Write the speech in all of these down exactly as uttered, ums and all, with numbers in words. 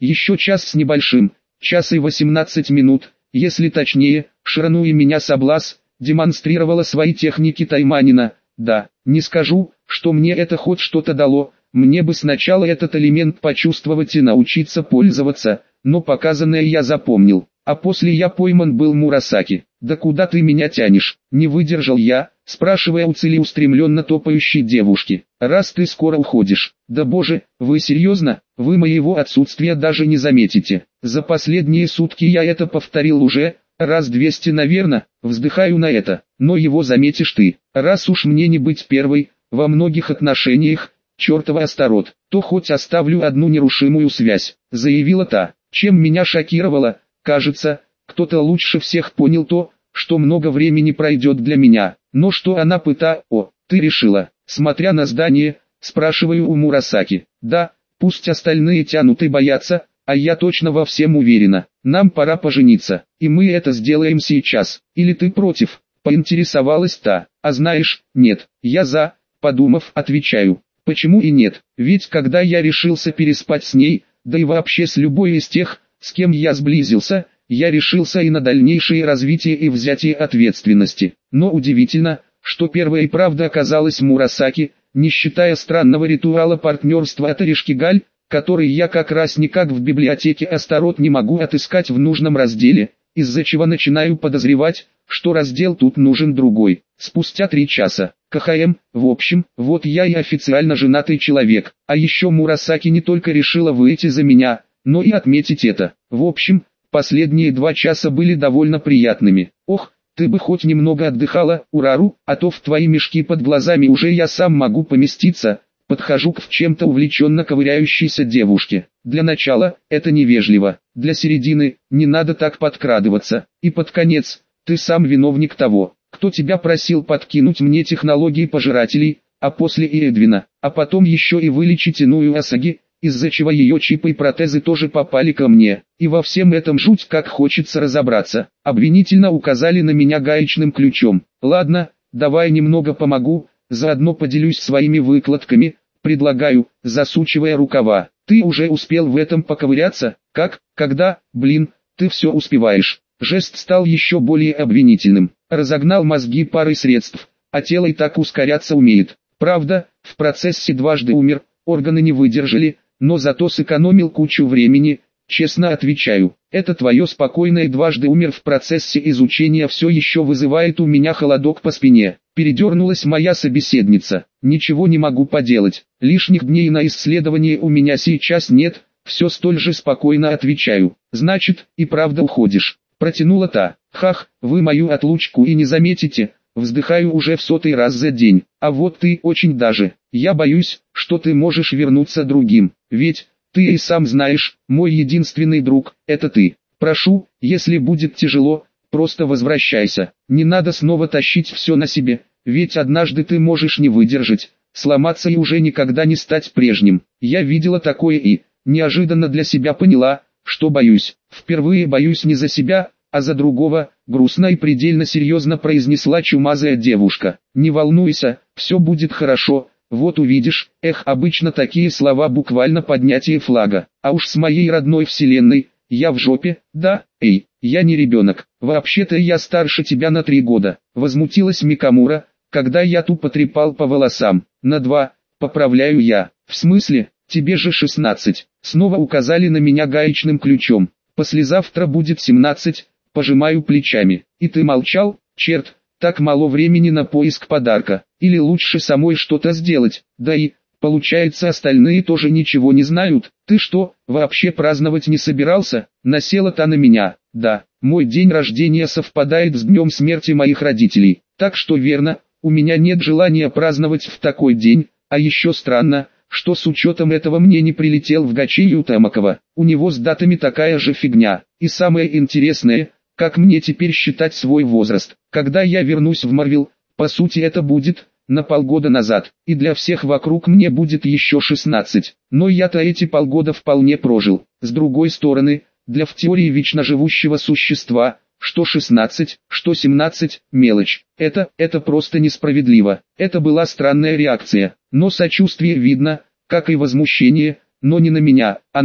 Еще час с небольшим, час и восемнадцать минут, если точнее, Ширануи меня соблаз, демонстрировала свои техники тайманина. Да, не скажу, что мне это хоть что-то дало, мне бы сначала этот элемент почувствовать и научиться пользоваться, но показанное я запомнил, а после я пойман был Мурасаки. «Да куда ты меня тянешь?» — не выдержал я, спрашивая у целеустремленно топающей девушки. «Раз ты скоро уходишь». «Да боже, вы серьезно? Вы моего отсутствия даже не заметите. За последние сутки я это повторил уже, раз двести, наверное, вздыхаю на это, но его заметишь ты. Раз уж мне не быть первой, во многих отношениях, чертова Астарот, то хоть оставлю одну нерушимую связь», — заявила та, чем меня шокировало. Кажется, кто-то лучше всех понял то, что много времени пройдет для меня. Но что она пыта... О, ты решила, смотря на здание, спрашиваю у Мурасаки. Да, пусть остальные тянут и боятся, а я точно во всем уверена. Нам пора пожениться, и мы это сделаем сейчас. Или ты против? Поинтересовалась та. А знаешь, нет, я за, подумав, отвечаю. Почему и нет? Ведь когда я решился переспать с ней, да и вообще с любой из тех, с кем я сблизился, я решился и на дальнейшее развитие и взятие ответственности. Но удивительно, что первая и правда оказалась Мурасаки, не считая странного ритуала партнерства от Оришкигаль, который я как раз никак в библиотеке Астарот не могу отыскать в нужном разделе, из-за чего начинаю подозревать, что раздел тут нужен другой. Спустя три часа. КХМ, в общем, вот я и официально женатый человек, а еще Мурасаки не только решила выйти за меня, но и отметить это. В общем, последние два часа были довольно приятными. Ох, ты бы хоть немного отдыхала, Урару, а то в твои мешки под глазами уже я сам могу поместиться. Подхожу к в чем-то увлеченно ковыряющейся девушке. Для начала, это невежливо. Для середины, не надо так подкрадываться. И под конец, ты сам виновник того, кто тебя просил подкинуть мне технологии пожирателей, а после и Эдвина, а потом еще и вылечить иную Асаги, из-за чего ее чипы и протезы тоже попали ко мне. И во всем этом жуть как хочется разобраться. Обвинительно указали на меня гаечным ключом. Ладно, давай немного помогу, заодно поделюсь своими выкладками, предлагаю, засучивая рукава. Ты уже успел в этом поковыряться? Как? Когда? Блин, ты все успеваешь. Жест стал еще более обвинительным. Разогнал мозги парой средств, а тело и так ускоряться умеет. Правда, в процессе дважды умер, органы не выдержали, но зато сэкономил кучу времени, честно отвечаю. Это твое спокойное дважды умер в процессе изучения все еще вызывает у меня холодок по спине. Передернулась моя собеседница. Ничего не могу поделать, лишних дней на исследование у меня сейчас нет, все столь же спокойно отвечаю. Значит, и правда уходишь. Протянула та. Хах, вы мою отлучку и не заметите. Вздыхаю уже в сотый раз за день. А вот ты очень даже. Я боюсь, что ты можешь вернуться другим. Ведь, ты и сам знаешь, мой единственный друг, это ты. Прошу, если будет тяжело, просто возвращайся. Не надо снова тащить все на себе. Ведь однажды ты можешь не выдержать, сломаться и уже никогда не стать прежним. Я видела такое и, неожиданно для себя поняла, что боюсь. Впервые боюсь не за себя, а за другого, грустно и предельно серьезно произнесла чумазая девушка. Не волнуйся, все будет хорошо, вот увидишь. Эх, обычно такие слова буквально поднятие флага. А уж с моей родной вселенной, я в жопе, да, эй, я не ребенок, вообще-то я старше тебя на три года. Возмутилась Микамура, когда я тупо трепал по волосам. На два, поправляю я. В смысле, тебе же шестнадцать. Снова указали на меня гаечным ключом. Послезавтра будет семнадцать. Пожимаю плечами. И ты молчал? Черт, так мало времени на поиск подарка. Или лучше самой что-то сделать. Да и, получается, остальные тоже ничего не знают. Ты что, вообще праздновать не собирался? Насела-то на меня. Да, мой день рождения совпадает с днем смерти моих родителей. Так что верно, у меня нет желания праздновать в такой день. А еще странно, что с учетом этого мне не прилетел в Гачи Тамакова. У него с датами такая же фигня. И самое интересное, как мне теперь считать свой возраст? Когда я вернусь в Марвел, по сути это будет на полгода назад, и для всех вокруг мне будет еще шестнадцать. Но я-то эти полгода вполне прожил. С другой стороны, для в теории вечно живущего существа, что шестнадцать, что семнадцать, мелочь. Это, это просто несправедливо. Это была странная реакция, но сочувствие видно, как и возмущение, но не на меня. Она,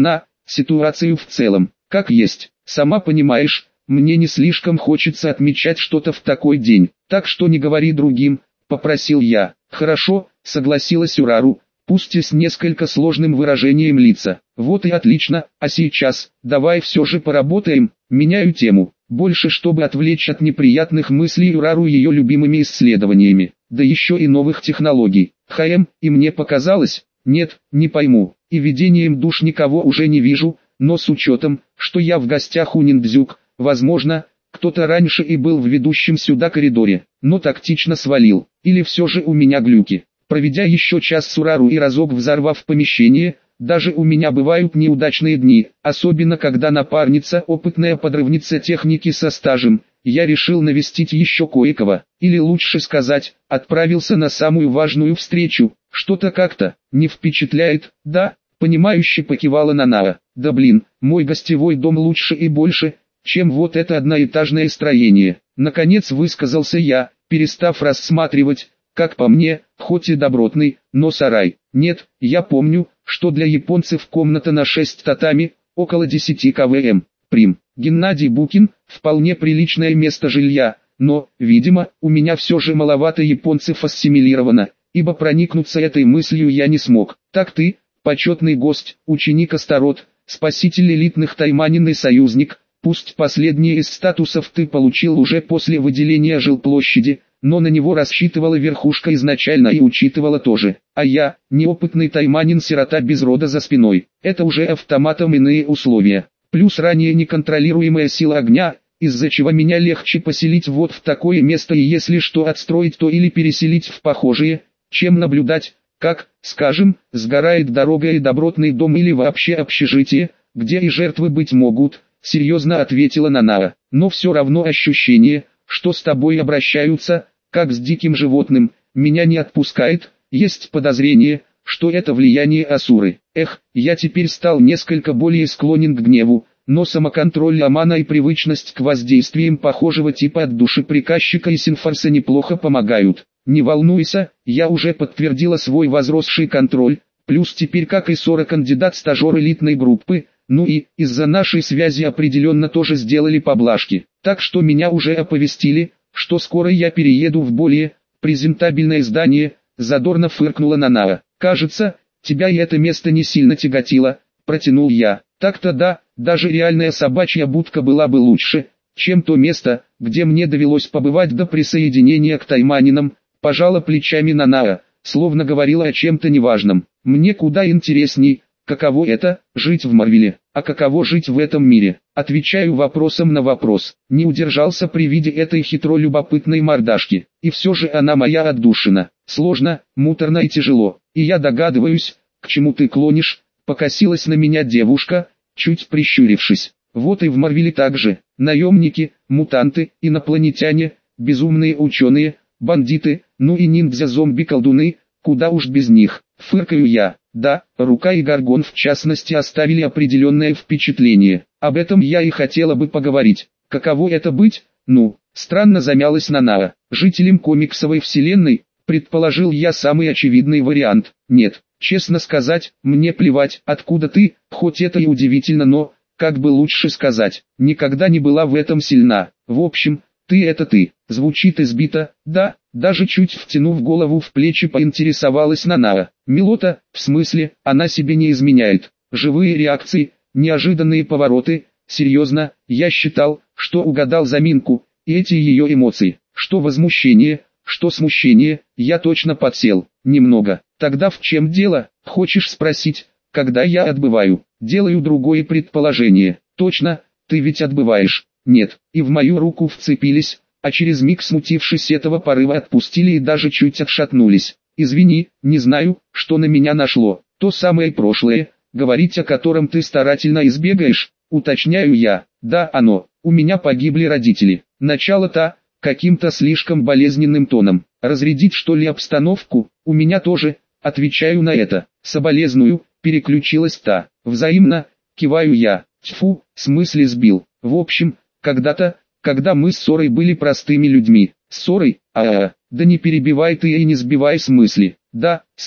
ситуацию в целом, как есть. Сама понимаешь, мне не слишком хочется отмечать что-то в такой день, так что не говори другим, попросил я. Хорошо, согласилась Урару, пусть и с несколько сложным выражением лица. Вот и отлично, а сейчас, давай все же поработаем, меняю тему. Больше чтобы отвлечь от неприятных мыслей Урару ее любимыми исследованиями, да еще и новых технологий. ХМ, и мне показалось, нет, не пойму, и видением душ никого уже не вижу, но с учетом, что я в гостях у ниндзюк, возможно, кто-то раньше и был в ведущем сюда коридоре, но тактично свалил, или все же у меня глюки. Проведя еще час с Урару и разок взорвав помещение, даже у меня бывают неудачные дни, особенно когда напарница опытная подрывница техники со стажем. Я решил навестить еще кое-кого, или лучше сказать, отправился на самую важную встречу. Что-то как-то не впечатляет, да? Понимающе покивала Нанаа. Да блин, мой гостевой дом лучше и больше, чем вот это одноэтажное строение. Наконец высказался я, перестав рассматривать, как по мне, хоть и добротный, но сарай. Нет, я помню, что для японцев комната на шесть татами, около десяти километров. Прим. Геннадий Букин, вполне приличное место жилья, но, видимо, у меня все же маловато японцев ассимилировано, ибо проникнуться этой мыслью я не смог. Так ты, почетный гость, ученик Астарот, спаситель элитных Тайманин и союзник, пусть последний из статусов ты получил уже после выделения жилплощади, но на него рассчитывала верхушка изначально и учитывала тоже. А я, неопытный тайманин-сирота без рода за спиной, это уже автоматом иные условия. Плюс ранее неконтролируемая сила огня, из-за чего меня легче поселить вот в такое место и если что отстроить, то или переселить в похожие, чем наблюдать, как, скажем, сгорает дорога и добротный дом или вообще общежитие, где и жертвы быть могут, серьезно ответила Нанаа. Но все равно ощущение, что с тобой обращаются, как с диким животным, меня не отпускает, есть подозрение, что это влияние Асуры. Эх, я теперь стал несколько более склонен к гневу, но самоконтроль Амана и привычность к воздействиям похожего типа от души приказчика и Синфорса неплохо помогают. Не волнуйся, я уже подтвердила свой возросший контроль, плюс теперь как и Сора кандидат-стажер элитной группы, ну и, из-за нашей связи определенно тоже сделали поблажки. Так что меня уже оповестили, что скоро я перееду в более презентабельное здание, задорно фыркнула Нанаа. Кажется, тебя и это место не сильно тяготило, протянул я. Так-то да, даже реальная собачья будка была бы лучше, чем то место, где мне довелось побывать до присоединения к тайманинам, пожала плечами Нанаа, словно говорила о чем-то неважном. Мне куда интересней, каково это, жить в Марвеле, а каково жить в этом мире. Отвечаю вопросом на вопрос. Не удержался при виде этой хитро любопытной мордашки. И все же она моя отдушина. Сложно, муторно и тяжело. И я догадываюсь, к чему ты клонишь, покосилась на меня девушка, чуть прищурившись. Вот и в Марвеле также. Наемники, мутанты, инопланетяне, безумные ученые, бандиты, ну и ниндзя-зомби-колдуны, куда уж без них. Фыркаю я. Да, Рука и Гаргон в частности оставили определенное впечатление. Об этом я и хотела бы поговорить. Каково это быть? Ну, странно замялась Нанаа. Жителем комиксовой вселенной, предположил я самый очевидный вариант. Нет, честно сказать, мне плевать, откуда ты, хоть это и удивительно, но, как бы лучше сказать, никогда не была в этом сильна. В общем, ты это ты. Звучит избито, да, даже чуть втянув голову в плечи поинтересовалась Нанаа. Милота, в смысле, она себе не изменяет. Живые реакции, неожиданные повороты, серьезно, я считал, что угадал заминку, и эти ее эмоции, что возмущение, что смущение, я точно подсел, немного. Тогда в чем дело, хочешь спросить, когда я отбываю? Делаю другое предположение. Точно, ты ведь отбываешь. Нет, и в мою руку вцепились, а через миг смутившись этого порыва отпустили и даже чуть отшатнулись. Извини, не знаю, что на меня нашло. То самое прошлое, говорить о котором ты старательно избегаешь, уточняю я. Да, оно, у меня погибли родители. Начало-то, каким-то слишком болезненным тоном. Разрядить что ли обстановку, у меня тоже, отвечаю на это. Соболезную, переключилась та. Взаимно, киваю я. Тьфу, в смысле сбил. В общем, когда-то, когда мы с Сорой были простыми людьми. С Сорой? А-а-а, да не перебивай ты и не сбивай с мысли. Да, с ней.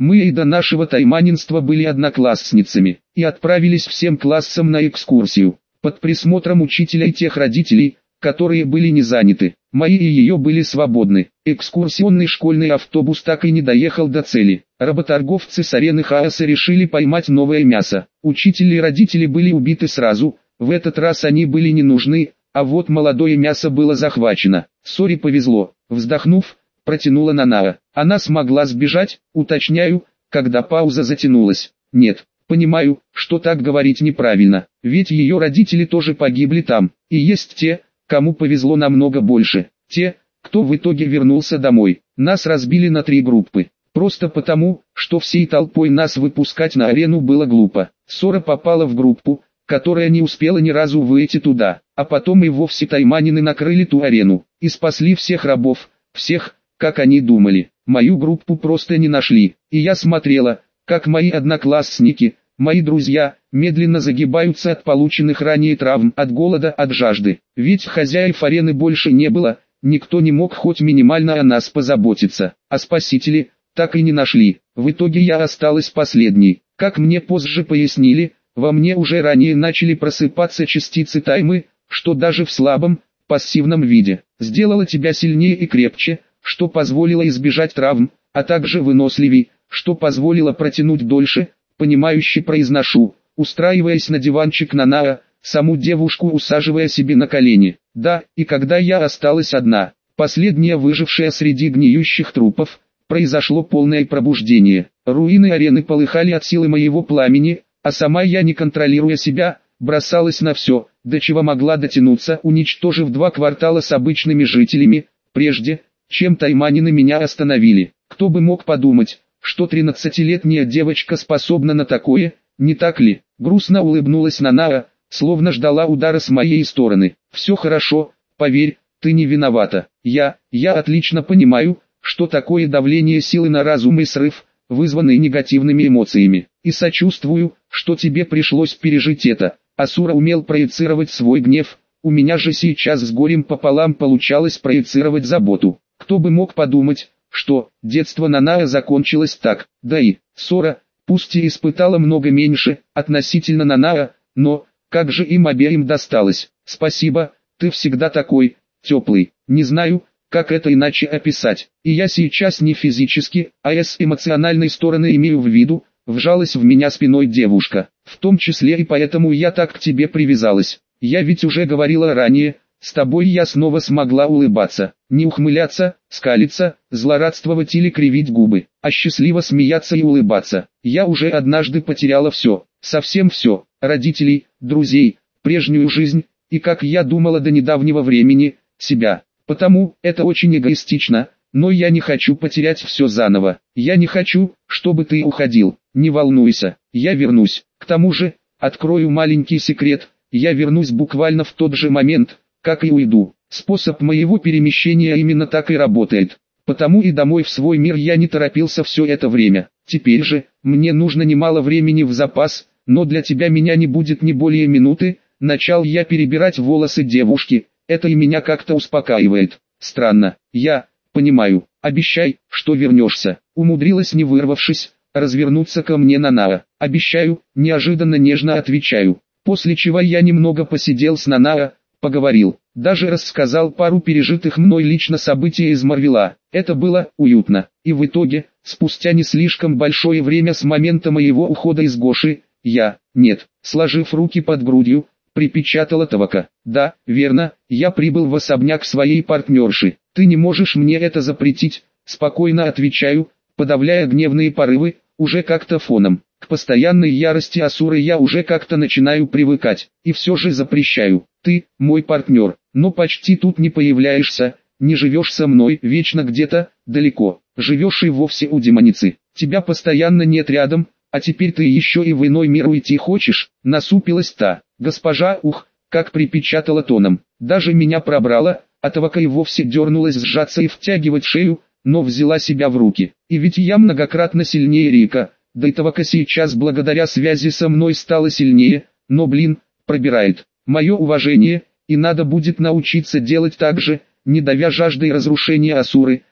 Мы и до нашего тайманинства были одноклассницами, и отправились всем классом на экскурсию, под присмотром учителя и тех родителей, которые были не заняты. Мои и ее были свободны. Экскурсионный школьный автобус так и не доехал до цели. Работорговцы с арены хаоса решили поймать новое мясо. Учитель и родители были убиты сразу, в этот раз они были не нужны, а вот молодое мясо было захвачено. Соре повезло, вздохнув, протянула Нанаа. Она смогла сбежать, уточняю, когда пауза затянулась. Нет, понимаю, что так говорить неправильно, ведь ее родители тоже погибли там, и есть те, кому повезло намного больше, те, кто в итоге вернулся домой. Нас разбили на три группы, просто потому, что всей толпой нас выпускать на арену было глупо. Сора попала в группу, которая не успела ни разу выйти туда, а потом и вовсе тайманины накрыли ту арену, и спасли всех рабов, всех, как они думали. Мою группу просто не нашли, и я смотрела, как мои одноклассники, мои друзья, медленно загибаются от полученных ранее травм, от голода, от жажды. Ведь хозяев арены больше не было, никто не мог хоть минимально о нас позаботиться, а спасители так и не нашли. В итоге я осталась последней. Как мне позже пояснили, во мне уже ранее начали просыпаться частицы таймы, что даже в слабом, пассивном виде сделало тебя сильнее и крепче, что позволило избежать травм, а также выносливей, что позволило протянуть дольше. Понимающе произношу, устраиваясь на диванчик Нанаа, саму девушку усаживая себе на колени. Да, и когда я осталась одна, последняя выжившая среди гниющих трупов, произошло полное пробуждение. Руины арены полыхали от силы моего пламени, а сама я, не контролируя себя, бросалась на все, до чего могла дотянуться, уничтожив два квартала с обычными жителями, прежде, чем тайманины меня остановили. Кто бы мог подумать, что тринадцатилетняя девочка способна на такое, не так ли? Грустно улыбнулась Нанаа, словно ждала удара с моей стороны. Все хорошо, поверь, ты не виновата. Я, я отлично понимаю, что такое давление силы на разум и срыв, вызванный негативными эмоциями. И сочувствую, что тебе пришлось пережить это. Асура умел проецировать свой гнев, у меня же сейчас с горем пополам получалось проецировать заботу. Кто бы мог подумать, что детство Нанаа закончилось так. Да и Сора, пусть и испытала много меньше, относительно Нанаа, но, как же им обеим досталось. Спасибо, ты всегда такой, теплый. Не знаю, как это иначе описать. И я сейчас не физически, а с эмоциональной стороны имею в виду, вжалась в меня спиной девушка. В том числе и поэтому я так к тебе привязалась. Я ведь уже говорила ранее, с тобой я снова смогла улыбаться, не ухмыляться, скалиться, злорадствовать или кривить губы, а счастливо смеяться и улыбаться. Я уже однажды потеряла все, совсем все, родителей, друзей, прежнюю жизнь, и, как я думала до недавнего времени, себя. Потому это очень эгоистично, но я не хочу потерять все заново. Я не хочу, чтобы ты уходил. Не волнуйся, я вернусь. К тому же, открою маленький секрет, я вернусь буквально в тот же момент, как и уйду. Способ моего перемещения именно так и работает. Потому и домой в свой мир я не торопился все это время. Теперь же, мне нужно немало времени в запас, но для тебя меня не будет ни более минуты. Начал я перебирать волосы девушки, это и меня как-то успокаивает. Странно, я, понимаю, обещай, что вернешься. Умудрилась, не вырвавшись, развернуться ко мне Нанаа. Обещаю, неожиданно нежно отвечаю. После чего я немного посидел с Нанаа, поговорил, даже рассказал пару пережитых мной лично событий из Марвела. Это было уютно. И в итоге, спустя не слишком большое время с момента моего ухода из Гоши, я, нет, сложив руки под грудью, припечатала Тавака. Да, верно, я прибыл в особняк своей партнерши. Ты не можешь мне это запретить, спокойно отвечаю, подавляя гневные порывы, уже как-то фоном. К постоянной ярости Асуры я уже как-то начинаю привыкать, и все же запрещаю. Ты, мой партнер, но почти тут не появляешься, не живешь со мной, вечно где-то, далеко, живешь и вовсе у демоницы. Тебя постоянно нет рядом, а теперь ты еще и в иной мир уйти хочешь, насупилась та. Госпожа, ух, как припечатала тоном, даже меня пробрала, а Тавака и вовсе дернулась сжаться и втягивать шею, но взяла себя в руки. И ведь я многократно сильнее Рика, да и Тавака сейчас благодаря связи со мной стала сильнее, но блин, пробирает. Мое уважение, и надо будет научиться делать так же, не давя жаждой разрушения Асуры,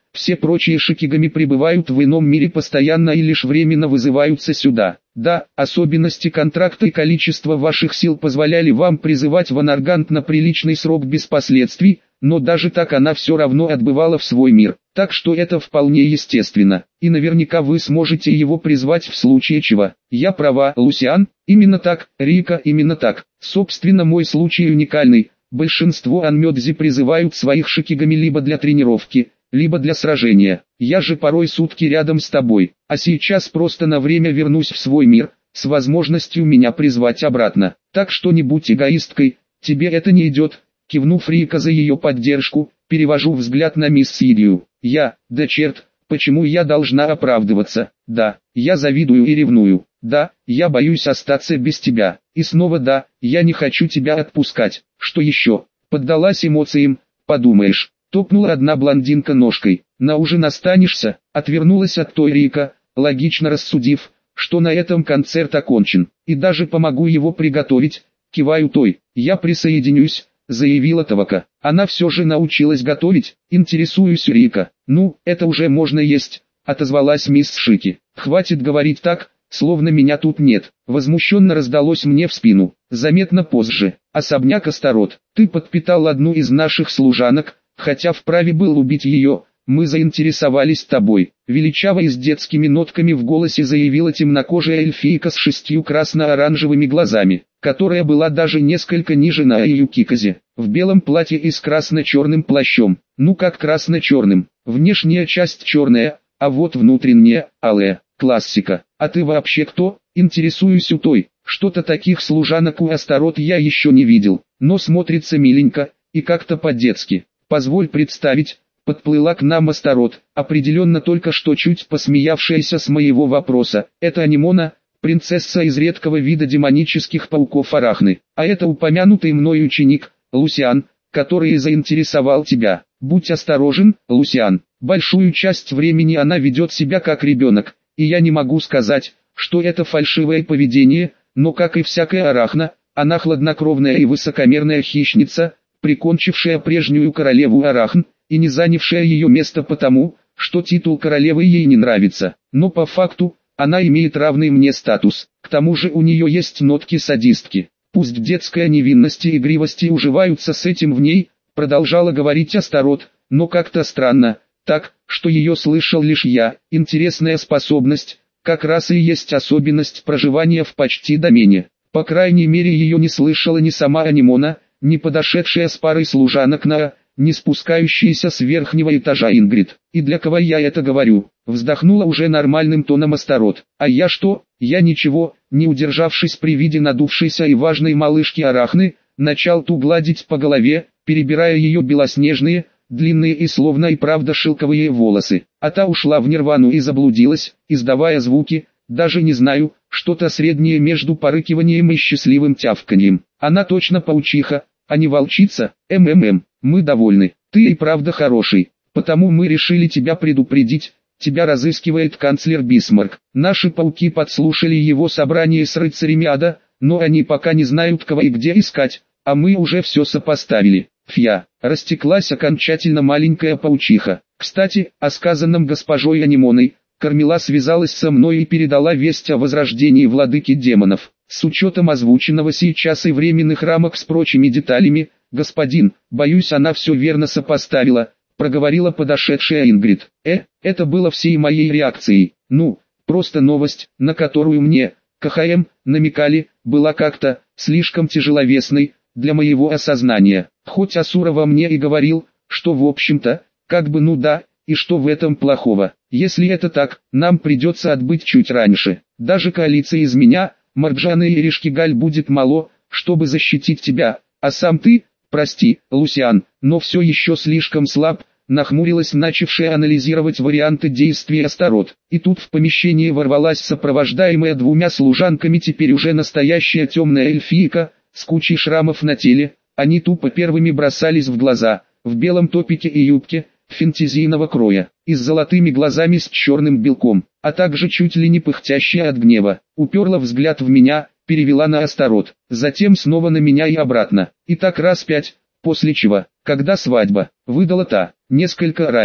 Все прочие шикигами пребывают в ином мире постоянно и лишь временно вызываются сюда. Да, особенности контракта и количество ваших сил позволяли вам призывать Ванаргант на приличный срок без последствий, но даже так она все равно отбывала в свой мир. Так что это вполне естественно, и наверняка вы сможете его призвать в случае чего. Я права, Лусиан? Именно так, Рика, именно так. Собственно, мой случай уникальный. Большинство анмёдзи призывают своих шикигами либо для тренировки, либо для сражения. Я же порой сутки рядом с тобой, а сейчас просто на время вернусь в свой мир, с возможностью меня призвать обратно. Так что не будь эгоисткой, тебе это не идет. Кивнув Рика за ее поддержку, перевожу взгляд на мисс Сидию. Я, да черт, почему я должна оправдываться? Да, я завидую и ревную. Да, я боюсь остаться без тебя. И снова да, я не хочу тебя отпускать. Что еще? Поддалась эмоциям, подумаешь. Топнула одна блондинка ножкой. На ужин останешься? Отвернулась от той Рика, логично рассудив, что на этом концерт окончен. И даже помогу его приготовить. Киваю той. Я присоединюсь, заявила Тавака. Она все же научилась готовить. Интересуюсь Рика. Ну, это уже можно есть, отозвалась мисс Шики. Хватит говорить так, словно меня тут нет. Возмущенно раздалось мне в спину. Заметно позже. Особняк Астарот. Ты подпитал одну из наших служанок, хотя вправе был убить ее. Мы заинтересовались тобой. Величаво и с детскими нотками в голосе заявила темнокожая эльфийка с шестью красно-оранжевыми глазами, которая была даже несколько ниже на Аюкиказе, в белом платье и с красно-черным плащом. Ну как красно-черным, внешняя часть черная, а вот внутренняя – алая. Классика. А ты вообще кто? Интересуюсь у той. Что-то таких служанок у Астарот я еще не видел, но смотрится миленько и как-то по-детски. Позволь представить. Подплыла к нам Астарот, определенно только что чуть посмеявшаяся с моего вопроса. Это Анимона, принцесса из редкого вида демонических пауков Арахны. А это упомянутый мной ученик, Лусиан, который заинтересовал тебя. Будь осторожен, Лусиан. Большую часть времени она ведет себя как ребенок, и я не могу сказать, что это фальшивое поведение, но как и всякая Арахна, она хладнокровная и высокомерная хищница, прикончившая прежнюю королеву Арахн, и не занявшая ее место потому, что титул королевы ей не нравится. Но по факту, она имеет равный мне статус. К тому же у нее есть нотки садистки. Пусть детская невинность и игривость и уживаются с этим в ней, продолжала говорить Астарот, но как-то странно, так, что ее слышал лишь я. Интересная способность, как раз и есть особенность проживания в почти домене. По крайней мере ее не слышала ни сама Анимона, ни подошедшая с парой служанок на не спускающаяся с верхнего этажа Ингрид. И для кого я это говорю? Вздохнула уже нормальным тоном Астарот. А я что? Я ничего, не удержавшись при виде надувшейся и важной малышки Арахны, начал ту гладить по голове, перебирая ее белоснежные, длинные и словно и правда шелковые волосы. А та ушла в нирвану и заблудилась, издавая звуки, даже не знаю, что-то среднее между порыкиванием и счастливым тявканьем. Она точно паучиха, а не волчица. МММ. Мы довольны, ты и правда хороший, потому мы решили тебя предупредить, тебя разыскивает канцлер Бисмарк. Наши пауки подслушали его собрание с рыцарями ада, но они пока не знают кого и где искать, а мы уже все сопоставили. Фья, растеклась окончательно маленькая паучиха. Кстати, о сказанном госпожой Анимоной, Кармила связалась со мной и передала весть о возрождении владыки демонов. С учетом озвученного сейчас и временных рамок с прочими деталями, господин, боюсь, она все верно сопоставила, проговорила подошедшая Ингрид. Э, это было всей моей реакцией. Ну, просто новость, на которую мне, КХМ, намекали, была как-то слишком тяжеловесной для моего осознания. Хоть Асура во мне и говорил, что в общем-то, как бы ну да, и что в этом плохого. Если это так, нам придется отбыть чуть раньше. Даже коалиция из меня, Марджана и Ришкигаль будет мало, чтобы защитить тебя, а сам ты... Прости, Лусиан, но все еще слишком слаб, нахмурилась начавшая анализировать варианты действий Астарот. И тут в помещение ворвалась сопровождаемая двумя служанками теперь уже настоящая темная эльфийка, с кучей шрамов на теле. Они тупо первыми бросались в глаза, в белом топике и юбке, фэнтезийного кроя, и с золотыми глазами с черным белком, а также чуть ли не пыхтящая от гнева. Уперла взгляд в меня, перевела на Астарот, затем снова на меня и обратно, и так раз пять, после чего, когда свадьба, выдала та, несколько ранее.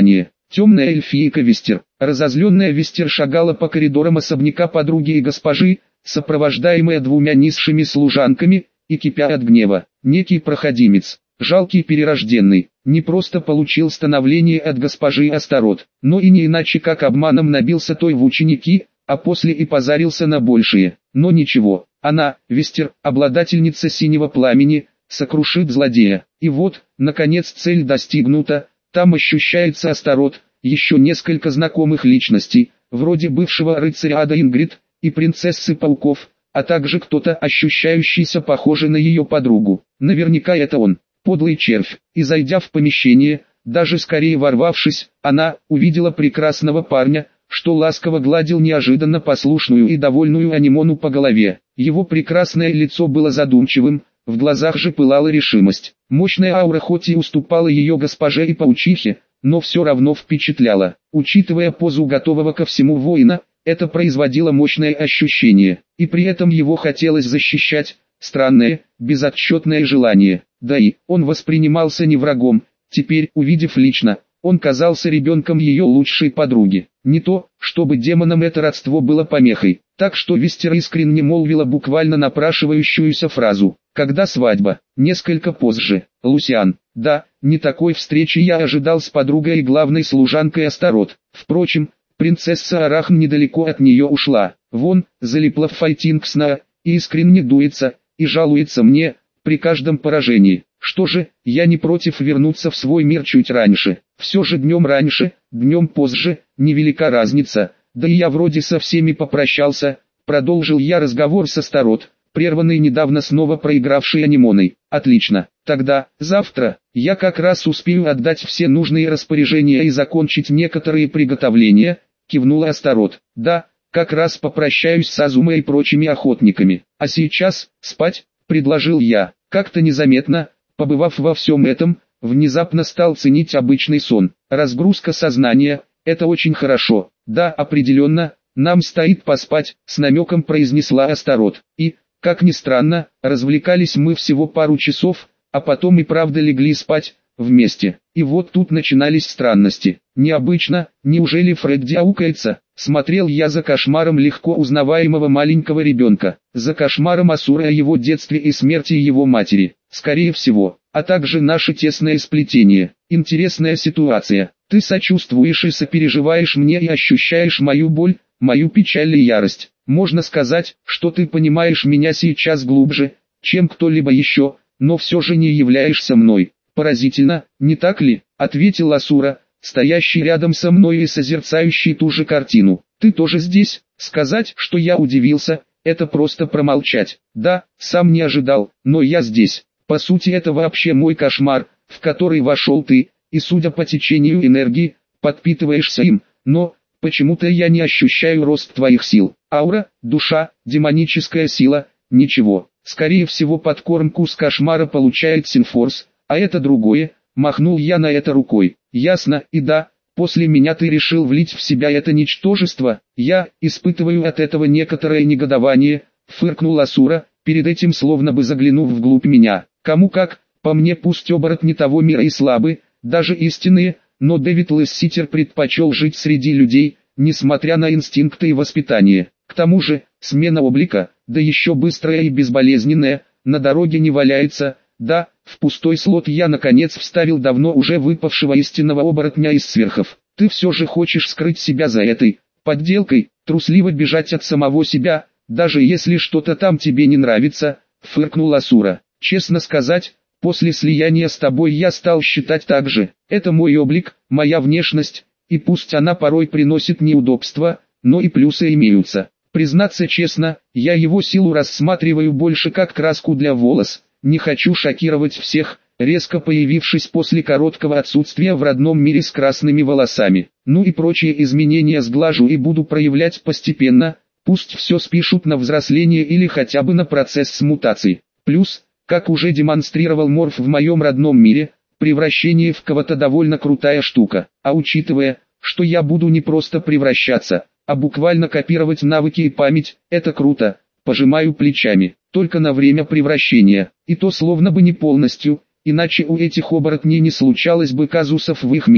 Темная эльфийка Вестер. Разозленная Вестер шагала по коридорам особняка подруги и госпожи, сопровождаемая двумя низшими служанками, и кипя от гнева. Некий проходимец, жалкий перерожденный, не просто получил становление от госпожи Астарот, но и не иначе как обманом набился той в ученики, а после и позарился на большие. Но ничего, она, Вестер, обладательница синего пламени, сокрушит злодея. И вот, наконец цель достигнута, там ощущается Астарот, еще несколько знакомых личностей, вроде бывшего рыцаря Ада Ингрид и принцессы пауков, а также кто-то ощущающийся похожий на ее подругу. Наверняка это он, подлый червь. И зайдя в помещение, даже скорее ворвавшись, она увидела прекрасного парня, что ласково гладил неожиданно послушную и довольную Анимону по голове. Его прекрасное лицо было задумчивым, в глазах же пылала решимость. Мощная аура хоть и уступала ее госпоже и паучихе, но все равно впечатляла. Учитывая позу готового ко всему воина, это производило мощное ощущение, и при этом его хотелось защищать. Странное, безотчетное желание. Да и он воспринимался не врагом. Теперь, увидев лично, он казался ребенком ее лучшей подруги. Не то, чтобы демонам это родство было помехой. Так что Вестер искренне молвила буквально напрашивающуюся фразу: «Когда свадьба?» Несколько позже. Лусиан. Да, не такой встречи я ожидал с подругой и главной служанкой Астарот. Впрочем, принцесса Арахн недалеко от нее ушла. Вон, залипла в Файтингсна, и искренне дуется, и жалуется мне, при каждом поражении. Что же, я не против вернуться в свой мир чуть раньше. Все же днем раньше, днем позже, невелика разница. Да и я вроде со всеми попрощался. Продолжил я разговор с Астарот, прерванный недавно снова проигравшей Анимоной. Отлично, тогда, завтра, я как раз успею отдать все нужные распоряжения и закончить некоторые приготовления, кивнула Астарот. Да, как раз попрощаюсь с Азумой и прочими охотниками. А сейчас, спать, предложил я. Как-то незаметно, побывав во всем этом, внезапно стал ценить обычный сон. Разгрузка сознания – это очень хорошо. Да, определенно, нам стоит поспать, с намеком произнесла Астарот. И, как ни странно, развлекались мы всего пару часов, а потом и правда легли спать, вместе. И вот тут начинались странности. Необычно, неужели Фредди аукается? Смотрел я за кошмаром легко узнаваемого маленького ребенка, за кошмаром Асуры о его детстве и смерти его матери, скорее всего, а также наше тесное сплетение. Интересная ситуация. Ты сочувствуешь и сопереживаешь мне и ощущаешь мою боль, мою печаль и ярость. Можно сказать, что ты понимаешь меня сейчас глубже, чем кто-либо еще, но все же не являешься мной. Поразительно, не так ли? Ответил Асура, стоящий рядом со мной и созерцающий ту же картину. Ты тоже здесь? Сказать, что я удивился, это просто промолчать. Да, сам не ожидал, но я здесь. По сути это вообще мой кошмар, в который вошел ты, и судя по течению энергии, подпитываешься им, но почему-то я не ощущаю рост твоих сил. Аура, душа, демоническая сила, ничего. Скорее всего подкормку с кошмара получает Синфорс, а это другое. Махнул я на это рукой. Ясно, и да, после меня ты решил влить в себя это ничтожество. Я испытываю от этого некоторое негодование, фыркнул Асура, перед этим словно бы заглянув вглубь меня. Кому как, по мне пусть оборотни того мира и слабы, даже истинные, но Дэвид Лесситер предпочел жить среди людей, несмотря на инстинкты и воспитание. К тому же, смена облика, да еще быстрая и безболезненная, на дороге не валяется. Да, в пустой слот я наконец вставил давно уже выпавшего истинного оборотня из сверхов. Ты все же хочешь скрыть себя за этой подделкой, трусливо бежать от самого себя, даже если что-то там тебе не нравится, фыркнул Асура. Честно сказать, после слияния с тобой я стал считать так же. Это мой облик, моя внешность, и пусть она порой приносит неудобства, но и плюсы имеются. Признаться честно, я его силу рассматриваю больше как краску для волос. Не хочу шокировать всех, резко появившись после короткого отсутствия в родном мире с красными волосами. Ну и прочие изменения сглажу и буду проявлять постепенно, пусть все спишут на взросление или хотя бы на процесс мутации. Плюс, как уже демонстрировал Морф в моем родном мире, превращение в кого-то довольно крутая штука. А учитывая, что я буду не просто превращаться, а буквально копировать навыки и память, это круто. Пожимаю плечами, только на время превращения, и то словно бы не полностью, иначе у этих оборотней не случалось бы казусов в их мире,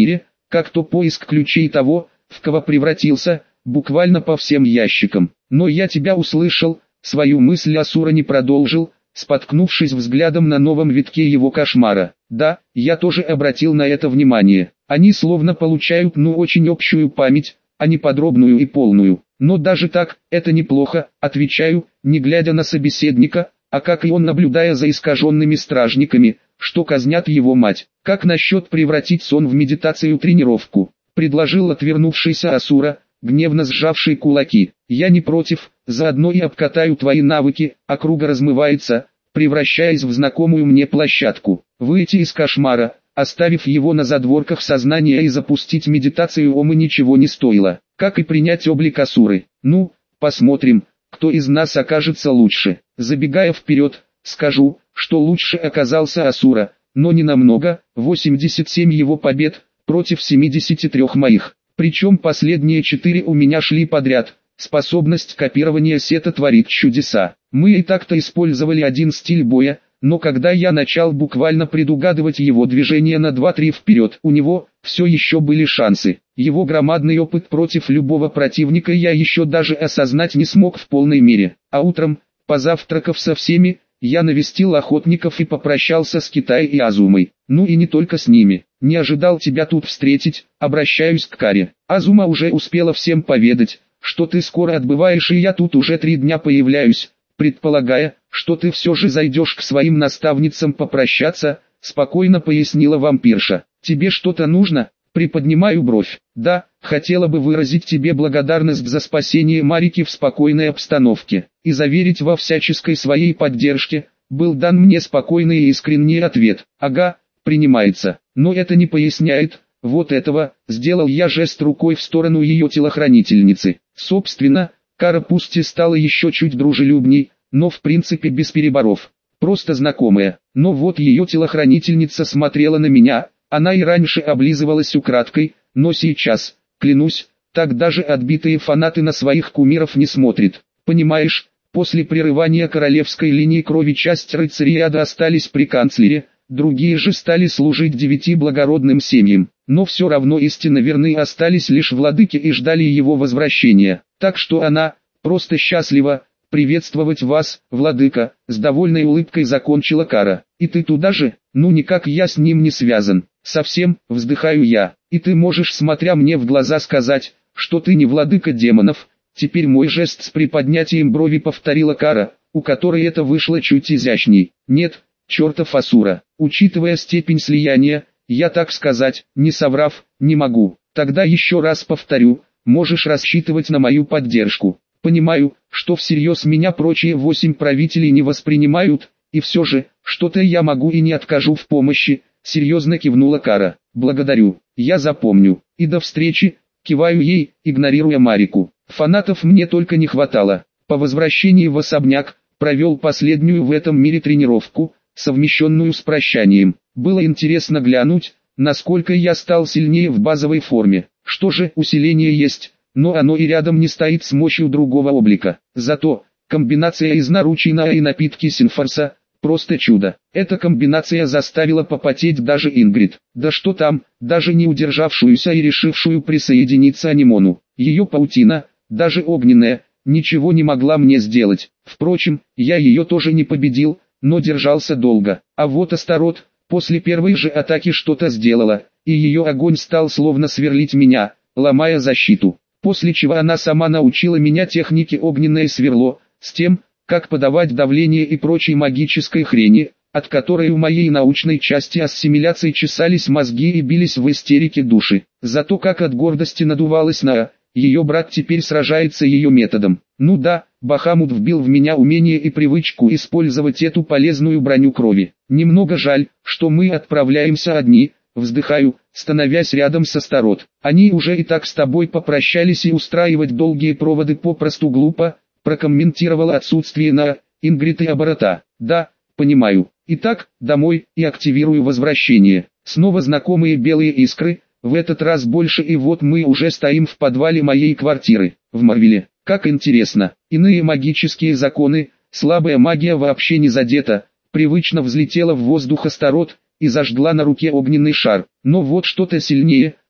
как то поиск ключей того, в кого превратился, буквально по всем ящикам. Но я тебя услышал, свою мысль Асура не продолжил, споткнувшись взглядом на новом витке его кошмара. Да, я тоже обратил на это внимание. Они словно получают ну очень общую память, а не подробную и полную. Но даже так, это неплохо, отвечаю, не глядя на собеседника, а как и он наблюдая за искаженными стражниками, что казнят его мать. Как насчет превратить сон в медитацию-тренировку? Предложил отвернувшийся Асура, гневно сжавший кулаки. Я не против, заодно и обкатаю твои навыки, округа размывается, превращаясь в знакомую мне площадку. Выйти из кошмара, оставив его на задворках сознания и запустить медитацию омы ничего не стоило, как и принять облик Асуры. Ну, посмотрим, кто из нас окажется лучше. Забегая вперед, скажу, что лучше оказался Асура, но не намного, восемьдесят семь его побед, против семидесяти трёх моих. Причем последние четыре у меня шли подряд. Способность копирования сета творит чудеса. Мы и так-то использовали один стиль боя, но когда я начал буквально предугадывать его движение на два-три вперед, у него все еще были шансы. Его громадный опыт против любого противника я еще даже осознать не смог в полной мере. А утром, позавтракав со всеми, я навестил охотников и попрощался с Китай и Азумой. Ну и не только с ними. Не ожидал тебя тут встретить, обращаюсь к Каре. Азума уже успела всем поведать, что ты скоро отбываешь и я тут уже три дня появляюсь, предполагая, что ты все же зайдешь к своим наставницам попрощаться, спокойно пояснила вампирша. Тебе что-то нужно? Приподнимаю бровь. Да, хотела бы выразить тебе благодарность за спасение Марики в спокойной обстановке, и заверить во всяческой своей поддержке, был дан мне спокойный и искренний ответ. Ага, принимается, но это не поясняет, вот этого, сделал я жест рукой в сторону ее телохранительницы. Собственно, Кара пусть и стала еще чуть дружелюбней, но в принципе без переборов, просто знакомая. Но вот ее телохранительница смотрела на меня, она и раньше облизывалась украдкой, но сейчас, клянусь, так даже отбитые фанаты на своих кумиров не смотрят. Понимаешь, после прерывания королевской линии крови часть рыцарей ада остались при канцлере, другие же стали служить девяти благородным семьям, но все равно истинно верны остались лишь владыке и ждали его возвращения. Так что она, просто счастлива, приветствовать вас, владыка, с довольной улыбкой закончила Кара. И ты туда же? Ну никак я с ним не связан. Совсем, вздыхаю я. И ты можешь, смотря мне в глаза, сказать, что ты не владыка демонов. Теперь мой жест с приподнятием брови повторила Кара, у которой это вышло чуть изящней. Нет, чертов Асура. Учитывая степень слияния, я так сказать, не соврав, не могу. Тогда еще раз повторю, можешь рассчитывать на мою поддержку. Понимаю, что всерьез меня прочие восемь правителей не воспринимают, и все же, что-то я могу и не откажу в помощи, серьезно кивнула Кара. Благодарю, я запомню, и до встречи, киваю ей, игнорируя Марику. Фанатов мне только не хватало. По возвращении в особняк, провел последнюю в этом мире тренировку, совмещенную с прощанием. Было интересно глянуть, насколько я стал сильнее в базовой форме. Что же, усиление есть, но оно и рядом не стоит с мощью другого облика. Зато, комбинация из наручина и напитки Синфорса, просто чудо. Эта комбинация заставила попотеть даже Ингрид. Да что там, даже не удержавшуюся и решившую присоединиться Анимону. Ее паутина, даже огненная, ничего не могла мне сделать. Впрочем, я ее тоже не победил, но держался долго. А вот Астарот, после первой же атаки что-то сделала, и ее огонь стал словно сверлить меня, ломая защиту. После чего она сама научила меня технике огненное сверло, с тем, как подавать давление и прочей магической хрени, от которой у моей научной части ассимиляции чесались мозги и бились в истерике души. Зато как от гордости надувалась Наа, ее брат теперь сражается ее методом. Ну да, Бахамут вбил в меня умение и привычку использовать эту полезную броню крови. Немного жаль, что мы отправляемся одни, вздыхаю, становясь рядом с Астарот. Они уже и так с тобой попрощались, и устраивать долгие проводы попросту глупо, прокомментировала отсутствие на Ингрид и оборота. Да, понимаю. Итак, домой, и активирую возвращение. Снова знакомые белые искры, в этот раз больше, и вот мы уже стоим в подвале моей квартиры, в Марвеле. Как интересно, иные магические законы, слабая магия вообще не задета, привычно взлетела в воздух Астарот и зажгла на руке огненный шар. Но вот что-то сильнее,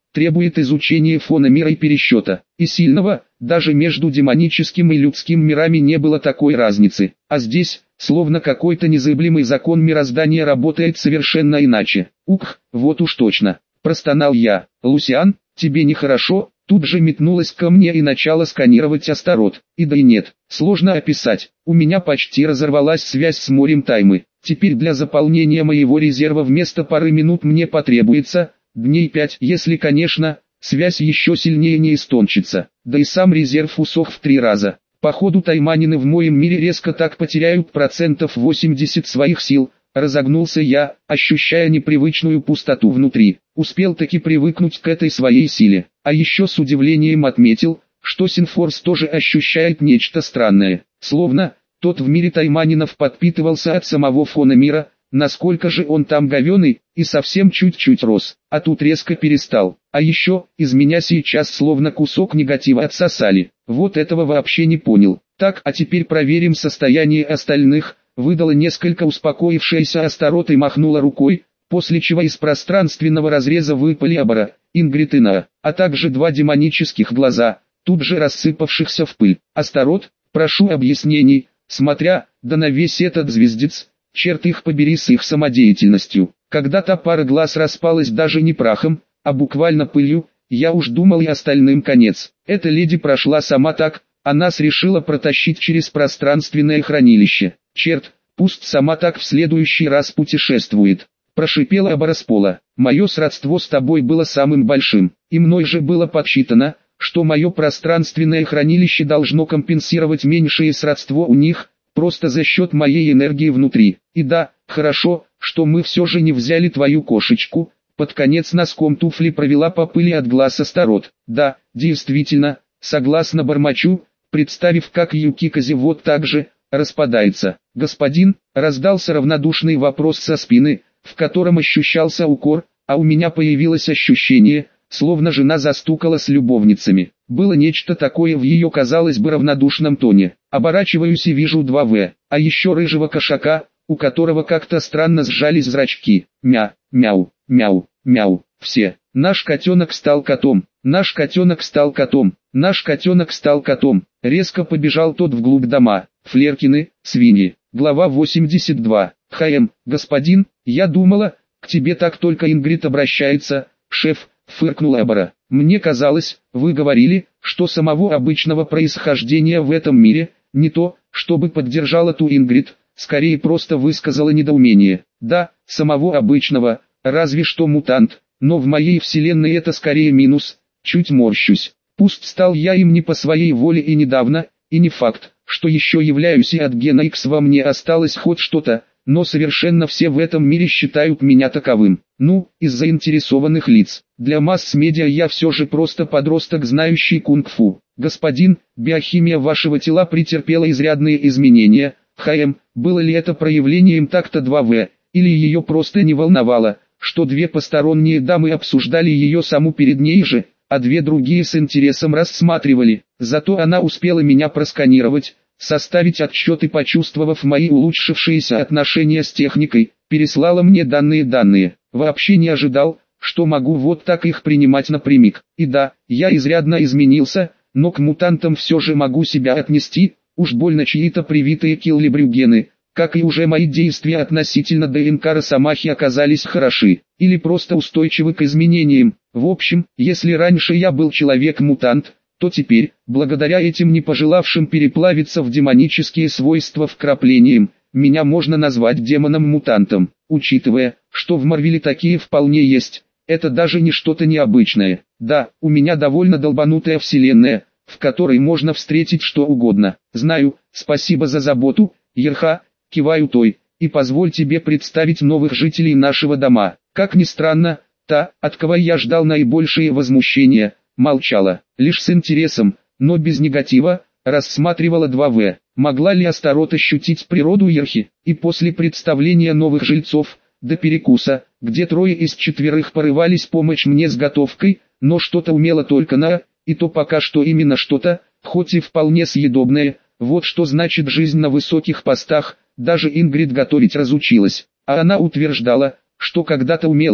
требует изучения фона мира и пересчета. И сильного, даже между демоническим и людским мирами не было такой разницы. А здесь, словно какой-то незыблемый закон мироздания работает совершенно иначе. Ух, вот уж точно. Простонал я. Лусиан, тебе нехорошо? Тут же метнулась ко мне и начала сканировать Астарот. И да и нет, сложно описать. У меня почти разорвалась связь с морем Таймы. Теперь для заполнения моего резерва вместо пары минут мне потребуется дней пять, если, конечно, связь еще сильнее не истончится. Да и сам резерв усох в три раза. Походу тайманины в моем мире резко так потеряют процентов восемьдесят своих сил. Разогнулся я, ощущая непривычную пустоту внутри. Успел таки привыкнуть к этой своей силе. А еще с удивлением отметил, что Синфорс тоже ощущает нечто странное. Словно, тот в мире тайманинов подпитывался от самого фона мира, насколько же он там говеный, и совсем чуть-чуть рос. А тут резко перестал. А еще, из меня сейчас словно кусок негатива отсосали. Вот этого вообще не понял. Так, а теперь проверим состояние остальных. Выдала несколько успокоившаяся Астарот и махнула рукой, после чего из пространственного разреза выпали Абара, Ингрид и Наа, а также два демонических глаза, тут же рассыпавшихся в пыль. Астарот, прошу объяснений, смотря, да на весь этот звездец, черт их побери с их самодеятельностью. Когда та пара глаз распалась даже не прахом, а буквально пылью, я уж думал и остальным конец. Эта леди прошла сама так, а нас решила протащить через пространственное хранилище. Черт, пусть сама так в следующий раз путешествует. Прошипела Абара с пола. Мое сродство с тобой было самым большим, и мной же было подсчитано, что мое пространственное хранилище должно компенсировать меньшее сродство у них, просто за счет моей энергии внутри. И да, хорошо, что мы все же не взяли твою кошечку. Под конец носком туфли провела по пыли от глаз Астарот. Да, действительно, согласно бормочу, представив, как Юкикази вот так же распадается. Господин, раздался равнодушный вопрос со спины, в котором ощущался укор, а у меня появилось ощущение, словно жена застукала с любовницами. Было нечто такое в ее, казалось бы, равнодушном тоне. Оборачиваюсь и вижу два вэ, а еще рыжего кошака, у которого как-то странно сжались зрачки. Мя, мяу, мяу, мяу, все. Наш котенок стал котом, наш котенок стал котом, наш котенок стал котом. Резко побежал тот вглубь дома. Флеркины, свиньи. Глава восемьдесят два. ХМ, господин, я думала, к тебе так только Ингрид обращается, шеф, фыркнула Абара. Мне казалось, вы говорили, что самого обычного происхождения в этом мире, не то, чтобы поддержала ту Ингрид, скорее просто высказала недоумение. Да, самого обычного, разве что мутант, но в моей вселенной это скорее минус, чуть морщусь. Пусть стал я им не по своей воле и недавно, и не факт, что еще являюсь и от гена X во мне осталось хоть что-то, но совершенно все в этом мире считают меня таковым. Ну, из заинтересованных лиц. Для масс-медиа я все же просто подросток, знающий кунг-фу. Господин, биохимия вашего тела претерпела изрядные изменения. ХМ, было ли это проявлением такта два вэ, или ее просто не волновало, что две посторонние дамы обсуждали ее саму перед ней же, а две другие с интересом рассматривали. Зато она успела меня просканировать, составить отчет и, почувствовав мои улучшившиеся отношения с техникой, переслала мне данные данные. Вообще не ожидал, что могу вот так их принимать напрямик. И да, я изрядно изменился, но к мутантам все же могу себя отнести, уж больно чьи-то привитые киллибрюгены, как и уже мои действия относительно ДНК Росомахи оказались хороши, или просто устойчивы к изменениям. В общем, если раньше я был человек-мутант, то теперь, благодаря этим не пожелавшим переплавиться в демонические свойства вкраплением, меня можно назвать демоном-мутантом. Учитывая, что в Марвеле такие вполне есть, это даже не что-то необычное. Да, у меня довольно долбанутая вселенная, в которой можно встретить что угодно. Знаю, спасибо за заботу, Ерха, киваю той, и позволь тебе представить новых жителей нашего дома. Как ни странно, та, от кого я ждал наибольшее возмущение, молчала, лишь с интересом, но без негатива, рассматривала два вэ. Могла ли Астарот ощутить природу Ерхи, и после представления новых жильцов, до перекуса, где трое из четверых порывались помочь мне с готовкой, но что-то умела только на, и то пока что именно что-то, хоть и вполне съедобное, вот что значит жизнь на высоких постах, даже Ингрид готовить разучилась, а она утверждала, что когда-то умела,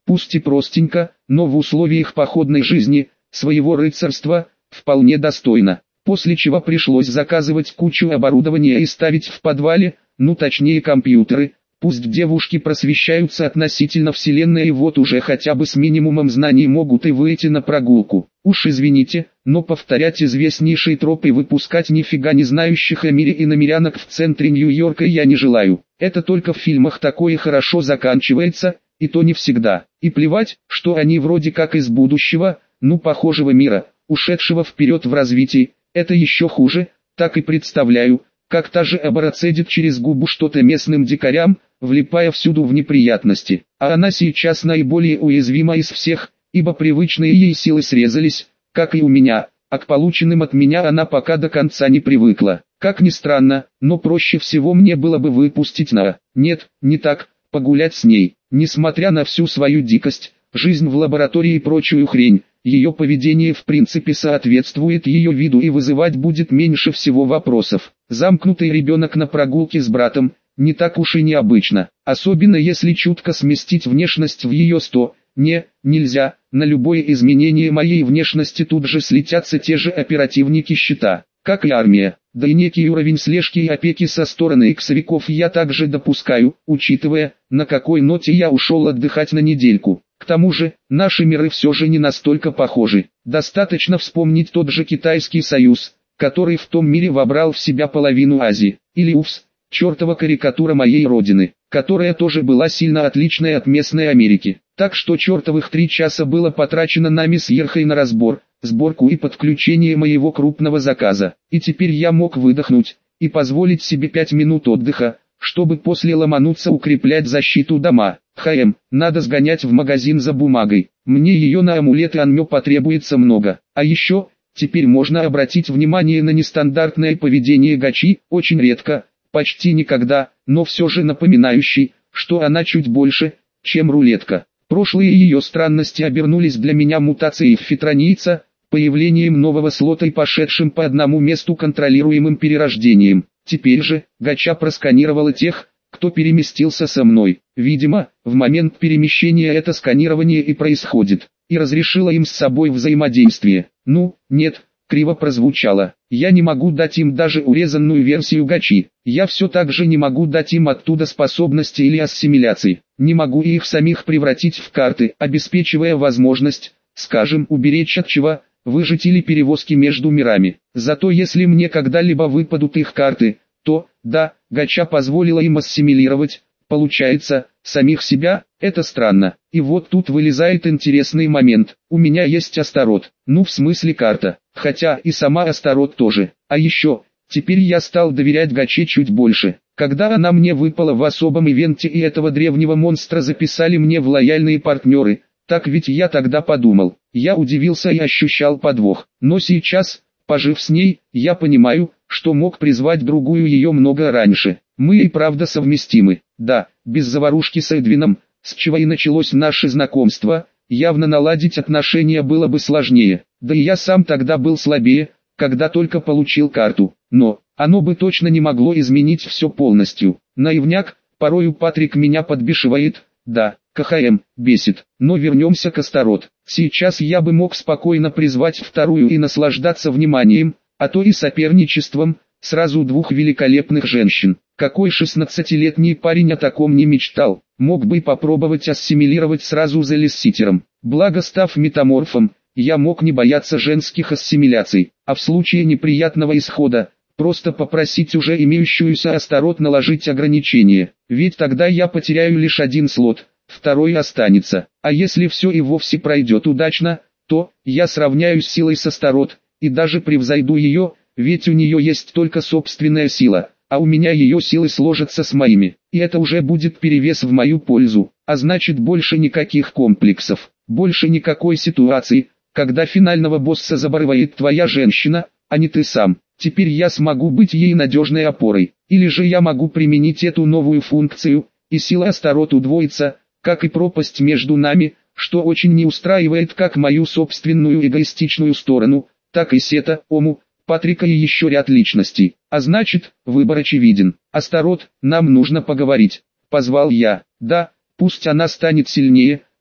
пусть и простенько, но в условиях походной жизни, своего рыцарства, вполне достойно. После чего пришлось заказывать кучу оборудования и ставить в подвале, ну точнее компьютеры. Пусть девушки просвещаются относительно вселенной и вот уже хотя бы с минимумом знаний могут и выйти на прогулку. Уж извините, но повторять известнейшие тропы и выпускать нифига не знающих о мире иномерянок в центре Нью-Йорка я не желаю. Это только в фильмах такое хорошо заканчивается, и то не всегда. И плевать, что они вроде как из будущего, ну похожего мира, ушедшего вперед в развитии, это еще хуже, так и представляю, как та же Эбора цедит через губу что-то местным дикарям, влипая всюду в неприятности. А она сейчас наиболее уязвима из всех, ибо привычные ей силы срезались, как и у меня, а к полученным от меня она пока до конца не привыкла. Как ни странно, но проще всего мне было бы выпустить на... Нет, не так, погулять с ней. Несмотря на всю свою дикость, жизнь в лаборатории и прочую хрень, ее поведение в принципе соответствует ее виду и вызывать будет меньше всего вопросов. Замкнутый ребенок на прогулке с братом, не так уж и необычно, особенно если чутко сместить внешность в ее сто. Не, нельзя, на любое изменение моей внешности тут же слетятся те же оперативники счета, как и армия. Да и некий уровень слежки и опеки со стороны иксовиков я также допускаю, учитывая, на какой ноте я ушел отдыхать на недельку. К тому же, наши миры все же не настолько похожи. Достаточно вспомнить тот же Китайский Союз, который в том мире вобрал в себя половину Азии, или УФС, чертова карикатура моей родины, которая тоже была сильно отличной от местной Америки. Так что чертовых три часа было потрачено нами с Ерхой на разбор, сборку и подключение моего крупного заказа. И теперь я мог выдохнуть и позволить себе пять минут отдыха, чтобы после ломануться укреплять защиту дома. ХМ, надо сгонять в магазин за бумагой. Мне ее на амулеты Анмё потребуется много. А еще, теперь можно обратить внимание на нестандартное поведение Гачи, очень редко, почти никогда, но все же напоминающий, что она чуть больше, чем рулетка. Прошлые ее странности обернулись для меня мутацией в фитронийца, появлением нового слота и пошедшим по одному месту контролируемым перерождением. Теперь же, Гача просканировала тех, кто переместился со мной. Видимо, в момент перемещения это сканирование и происходит, и разрешила им с собой взаимодействие. Ну, нет, криво прозвучало. Я не могу дать им даже урезанную версию Гачи. Я все так же не могу дать им оттуда способности или ассимиляции. Не могу их самих превратить в карты, обеспечивая возможность, скажем, уберечь от чего, выжить или перевозки между мирами. Зато если мне когда-либо выпадут их карты, то, да, Гача позволила им ассимилировать, получается, самих себя. Это странно. И вот тут вылезает интересный момент. У меня есть Астарот, ну в смысле карта, хотя и сама Астарот тоже. А еще, теперь я стал доверять Гаче чуть больше. Когда она мне выпала в особом ивенте и этого древнего монстра записали мне в лояльные партнеры, так ведь я тогда подумал. Я удивился и ощущал подвох. Но сейчас, пожив с ней, я понимаю, что мог призвать другую ее много раньше. Мы и правда совместимы. Да, без заварушки с Эдвином, с чего и началось наше знакомство, явно наладить отношения было бы сложнее. Да и я сам тогда был слабее, когда только получил карту. Но, оно бы точно не могло изменить все полностью. Наивняк, порою Патрик меня подбешивает, да, КХМ, бесит. Но вернемся к Астарот. Сейчас я бы мог спокойно призвать вторую и наслаждаться вниманием, а то и соперничеством, сразу двух великолепных женщин. Какой шестнадцатилетний парень о таком не мечтал? Мог бы попробовать ассимилировать сразу за Лисситером. Благо став метаморфом, я мог не бояться женских ассимиляций, а в случае неприятного исхода, просто попросить уже имеющуюся Астарот наложить ограничения. Ведь тогда я потеряю лишь один слот, второй останется. А если все и вовсе пройдет удачно, то я сравняюсь силой с Астарот, и даже превзойду ее, ведь у нее есть только собственная сила, а у меня ее силы сложатся с моими, и это уже будет перевес в мою пользу, а значит больше никаких комплексов, больше никакой ситуации, когда финального босса забарывает твоя женщина, а не ты сам. Теперь я смогу быть ей надежной опорой, или же я могу применить эту новую функцию, и сила Астарот удвоится, как и пропасть между нами, что очень не устраивает как мою собственную эгоистичную сторону, так и Сета, Ому, Патрика и еще ряд личностей. А значит, выбор очевиден. Астарот, нам нужно поговорить. Позвал я. Да, пусть она станет сильнее,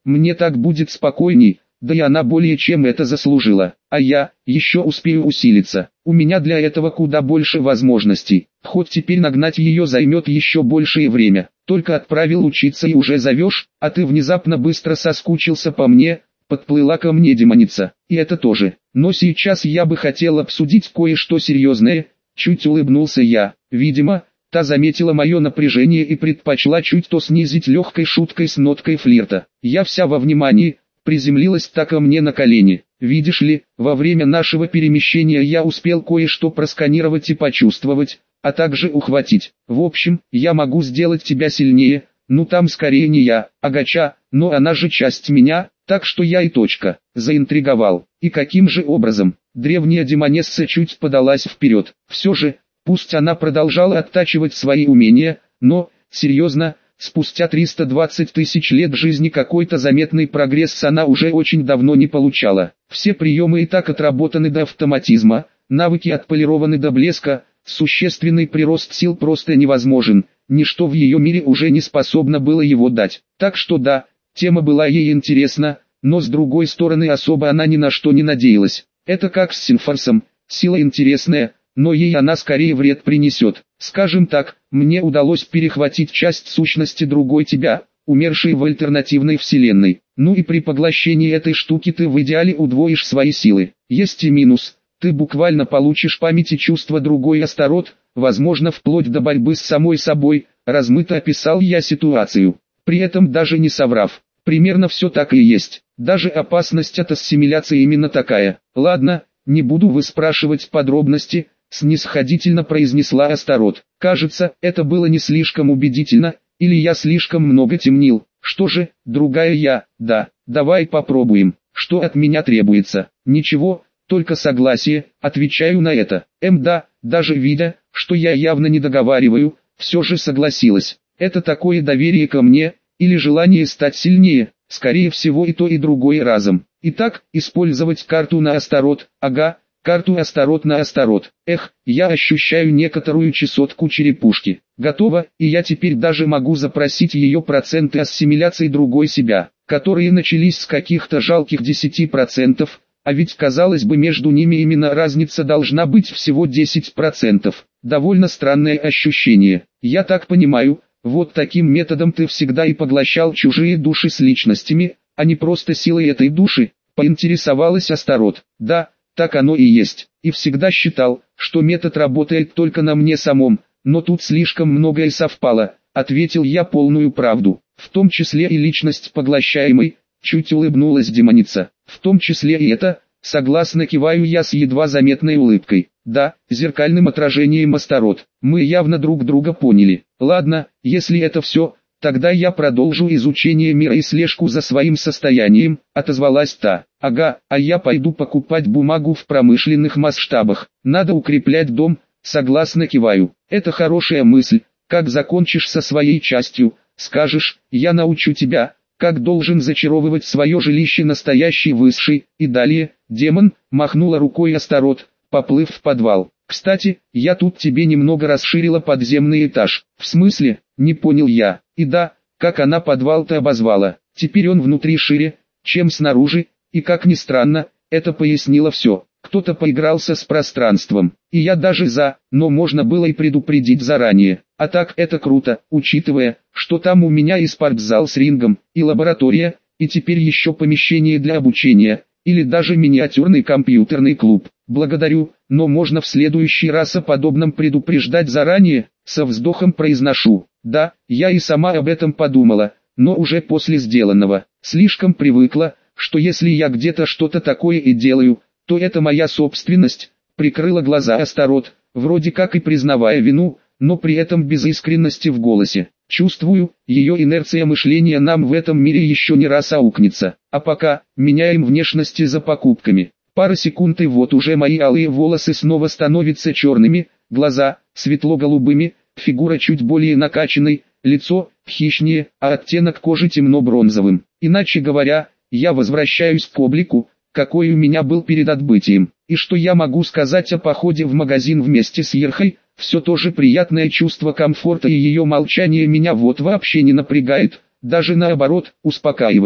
мне так будет спокойней, да и она более чем это заслужила. А я, еще успею усилиться, у меня для этого куда больше возможностей, хоть теперь нагнать ее займет еще большее время. Только отправил учиться и уже зовешь, а ты внезапно быстро соскучился по мне, подплыла ко мне демоница, и это тоже. Но сейчас я бы хотел обсудить кое-что серьезное, чуть улыбнулся я. Видимо, та заметила мое напряжение и предпочла чуть то снизить легкой шуткой с ноткой флирта. Я вся во внимании, приземлилась так ко мне на колени. Видишь ли, во время нашего перемещения я успел кое-что просканировать и почувствовать, а также ухватить. В общем, я могу сделать тебя сильнее, ну там скорее не я, а Гача, но она же часть меня, так что я и точка. Заинтриговал. И каким же образом? Древняя демонесса чуть подалась вперед. Все же, пусть она продолжала оттачивать свои умения, но, серьезно, спустя триста двадцать тысяч лет жизни какой-то заметный прогресс она уже очень давно не получала. Все приемы и так отработаны до автоматизма, навыки отполированы до блеска, существенный прирост сил просто невозможен, ничто в ее мире уже не способно было его дать. Так что да, тема была ей интересна, но с другой стороны особо она ни на что не надеялась. Это как с Синфорсом, сила интересная, но ей она скорее вред принесет. Скажем так, мне удалось перехватить часть сущности другой тебя, умершей в альтернативной вселенной. Ну и при поглощении этой штуки ты в идеале удвоишь свои силы. Есть и минус. Ты буквально получишь память и чувства другой Астарот, возможно вплоть до борьбы с самой собой, размыто описал я ситуацию. При этом даже не соврав. Примерно все так и есть. Даже опасность от ассимиляции именно такая. Ладно, не буду выспрашивать подробности, снисходительно произнесла Астарот. Кажется, это было не слишком убедительно, или я слишком много темнил. Что же, другая я, да, давай попробуем. Что от меня требуется? Ничего, только согласие, отвечаю на это. Эм да, даже видя, что я явно не договариваю, все же согласилась. Это такое доверие ко мне, или желание стать сильнее, скорее всего и то и другое разом. Итак, использовать карту на Астарот, ага, карту Астарот на Астарот. Эх, я ощущаю некоторую чесотку черепушки. Готово, и я теперь даже могу запросить ее проценты ассимиляции другой себя, которые начались с каких-то жалких десяти процентов, а ведь казалось бы между ними именно разница должна быть всего десять процентов. Довольно странное ощущение. Я так понимаю, вот таким методом ты всегда и поглощал чужие души с личностями, а не просто силой этой души, поинтересовалась Астарот. Да, так оно и есть. И всегда считал, что метод работает только на мне самом, но тут слишком многое совпало, ответил я полную правду. В том числе и личность поглощаемой, чуть улыбнулась демоница. В том числе и это, согласно киваю я с едва заметной улыбкой. Да, зеркальным отражением Астарот. Мы явно друг друга поняли. Ладно, если это все, тогда я продолжу изучение мира и слежку за своим состоянием, отозвалась та. Ага, а я пойду покупать бумагу в промышленных масштабах. Надо укреплять дом, согласно киваю. Это хорошая мысль. Как закончишь со своей частью, скажешь, я научу тебя, как должен зачаровывать свое жилище настоящий высший. И далее, демон, махнула рукой Астарот, поплыв в подвал. Кстати, я тут тебе немного расширила подземный этаж. В смысле, не понял я. И да, как она подвал-то обозвала. Теперь он внутри шире, чем снаружи, и как ни странно, это пояснило все. Кто-то поигрался с пространством, и я даже за, но можно было и предупредить заранее. А так это круто, учитывая, что там у меня и спортзал с рингом, и лаборатория, и теперь еще помещение для обучения, или даже миниатюрный компьютерный клуб. Благодарю, но можно в следующий раз о подобном предупреждать заранее, со вздохом произношу. Да, я и сама об этом подумала, но уже после сделанного. Слишком привыкла, что если я где-то что-то такое и делаю, то это моя собственность. Прикрыла глаза Астарот, вроде как и признавая вину, но при этом без искренности в голосе. Чувствую, ее инерция мышления нам в этом мире еще не раз аукнется. А пока, меняем внешности за покупками. Пара секунд и вот уже мои алые волосы снова становятся черными, глаза светло-голубыми, фигура чуть более накачанной, лицо хищнее, а оттенок кожи темно-бронзовым. Иначе говоря, я возвращаюсь к облику, какой у меня был перед отбытием. И что я могу сказать о походе в магазин вместе с Ерхой? Все то же приятное чувство комфорта и ее молчание меня вот вообще не напрягает, даже наоборот, успокаивает.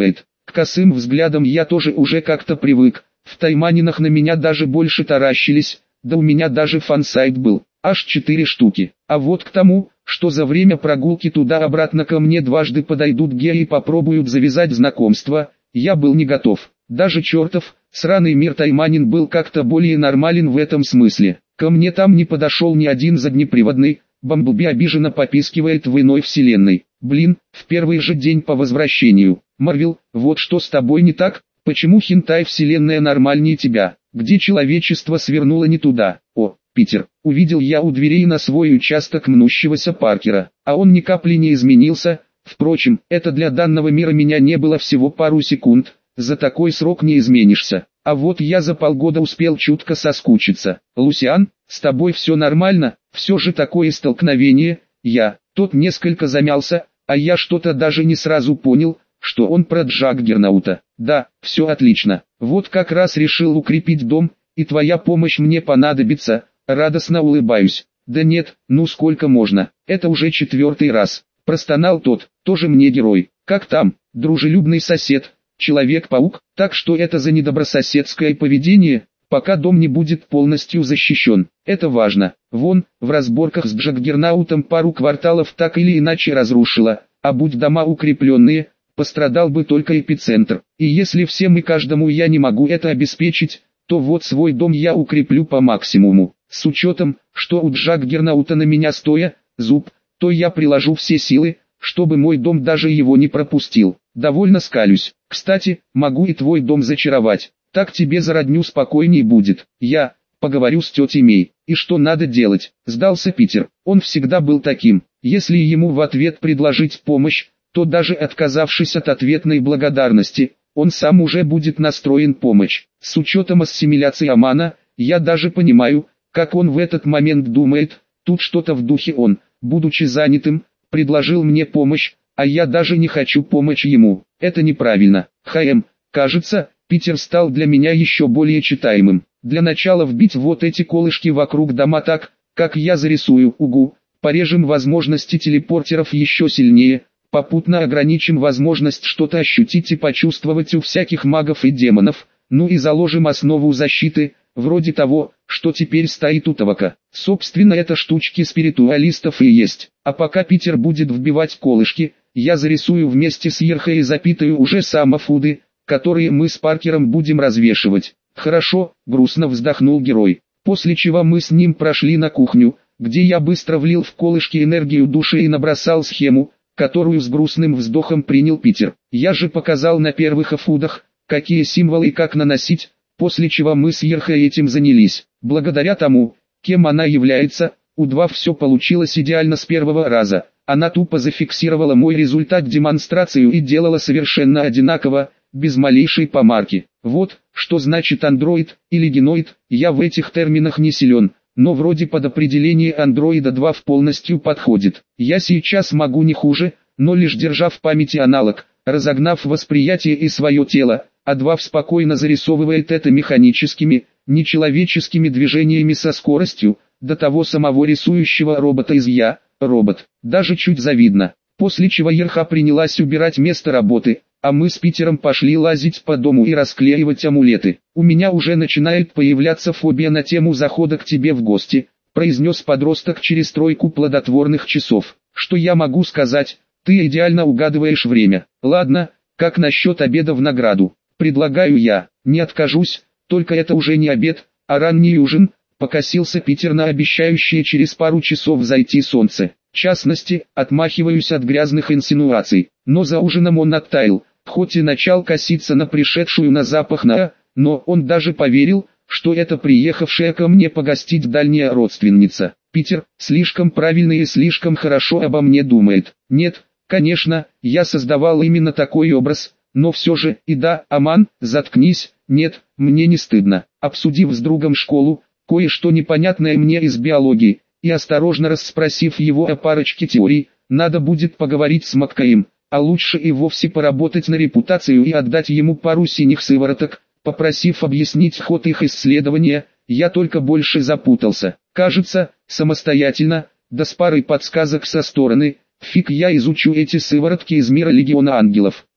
К косым взглядам я тоже уже как-то привык, в Тайманинах на меня даже больше таращились, да у меня даже фан-сайт был, аж четыре штуки. А вот к тому, что за время прогулки туда-обратно ко мне дважды подойдут геи и попробуют завязать знакомство, я был не готов. Даже чертов, сраный мир Тайманин был как-то более нормален в этом смысле. Ко мне там не подошел ни один заднеприводный, Бамблби обиженно попискивает в иной вселенной. Блин, в первый же день по возвращению. Марвел, вот что с тобой не так? Почему хентай вселенная нормальнее тебя? Где человечество свернуло не туда? О, Питер, увидел я у дверей на свой участок мнущегося Паркера, а он ни капли не изменился. Впрочем, это для данного мира меня не было всего пару секунд, за такой срок не изменишься. А вот я за полгода успел чутко соскучиться. Лусиан, с тобой все нормально? Все же такое столкновение. Я, тот несколько замялся, а я что-то даже не сразу понял, что он про Джаггернаута. Да, все отлично. Вот как раз решил укрепить дом, и твоя помощь мне понадобится. Радостно улыбаюсь. Да нет, ну сколько можно, это уже четвертый раз. Простонал тот, тоже мне герой. Как там, дружелюбный сосед, Человек-паук? Так что это за недобрососедское поведение, пока дом не будет полностью защищен. Это важно. Вон, в разборках с Джаггернаутом пару кварталов так или иначе разрушило, а будь дома укрепленные, пострадал бы только эпицентр. И если всем и каждому я не могу это обеспечить, то вот свой дом я укреплю по максимуму. С учетом, что у Джаггернаута на меня стоя, зуб, то я приложу все силы, чтобы мой дом даже его не пропустил. Довольно скалюсь. Кстати, могу и твой дом зачаровать. Так тебе за родню спокойней будет. Я поговорю с тетей Мей. И что надо делать? Сдался Питер. Он всегда был таким. Если ему в ответ предложить помощь, то даже отказавшись от ответной благодарности, он сам уже будет настроен помочь. С учетом ассимиляции Амана, я даже понимаю, как он в этот момент думает. Тут что-то в духе он, будучи занятым, предложил мне помощь, а я даже не хочу помочь ему. Это неправильно. ХМ, кажется, Питер стал для меня еще более читаемым. Для начала вбить вот эти колышки вокруг дома так, как я зарисую, угу. Порежем возможности телепортеров еще сильнее, попутно ограничим возможность что-то ощутить и почувствовать у всяких магов и демонов, ну и заложим основу защиты, вроде того, что теперь стоит у Тавака. Собственно, это штучки спиритуалистов и есть. А пока Питер будет вбивать колышки, я зарисую вместе с Ерхой и запитаю уже самофуды, которые мы с Паркером будем развешивать. Хорошо, грустно вздохнул герой. После чего мы с ним прошли на кухню, где я быстро влил в колышки энергию души и набросал схему, которую с грустным вздохом принял Питер. Я же показал на первых фудах, какие символы и как наносить, после чего мы с Ерхой этим занялись. Благодаря тому, кем она является, у два все получилось идеально с первого раза. Она тупо зафиксировала мой результат демонстрацию и делала совершенно одинаково, без малейшей помарки. Вот, что значит андроид или геноид, я в этих терминах не силен, но вроде под определение андроида два в полностью подходит. Я сейчас могу не хуже, но лишь держа в памяти аналог, разогнав восприятие и свое тело, а два спокойно зарисовывает это механическими, нечеловеческими движениями со скоростью, до того самого рисующего робота из «Я», робот. Даже чуть завидно. После чего Ерха принялась убирать место работы, а мы с Питером пошли лазить по дому и расклеивать амулеты. «У меня уже начинает появляться фобия на тему захода к тебе в гости», произнес подросток через тройку плодотворных часов. «Что я могу сказать? Ты идеально угадываешь время. Ладно, как насчет обеда в награду? Предлагаю я. Не откажусь, только это уже не обед, а ранний ужин», покосился Питер на обещающее через пару часов зайти солнце. В частности, отмахиваюсь от грязных инсинуаций, но за ужином он оттаял, хоть и начал коситься на пришедшую на запах на, но он даже поверил, что это приехавшая ко мне погостить дальняя родственница. Питер слишком правильно и слишком хорошо обо мне думает. Нет, конечно, я создавал именно такой образ, но все же, и да, Аман, заткнись, нет, мне не стыдно. Обсудив с другом школу, кое-что непонятное мне из биологии, и осторожно расспросив его о парочке теорий, надо будет поговорить с Маккаем, а лучше и вовсе поработать на репутацию и отдать ему пару синих сывороток, попросив объяснить ход их исследования, я только больше запутался. Кажется, самостоятельно, да с парой подсказок со стороны, фиг я изучу эти сыворотки из мира Легиона Ангелов.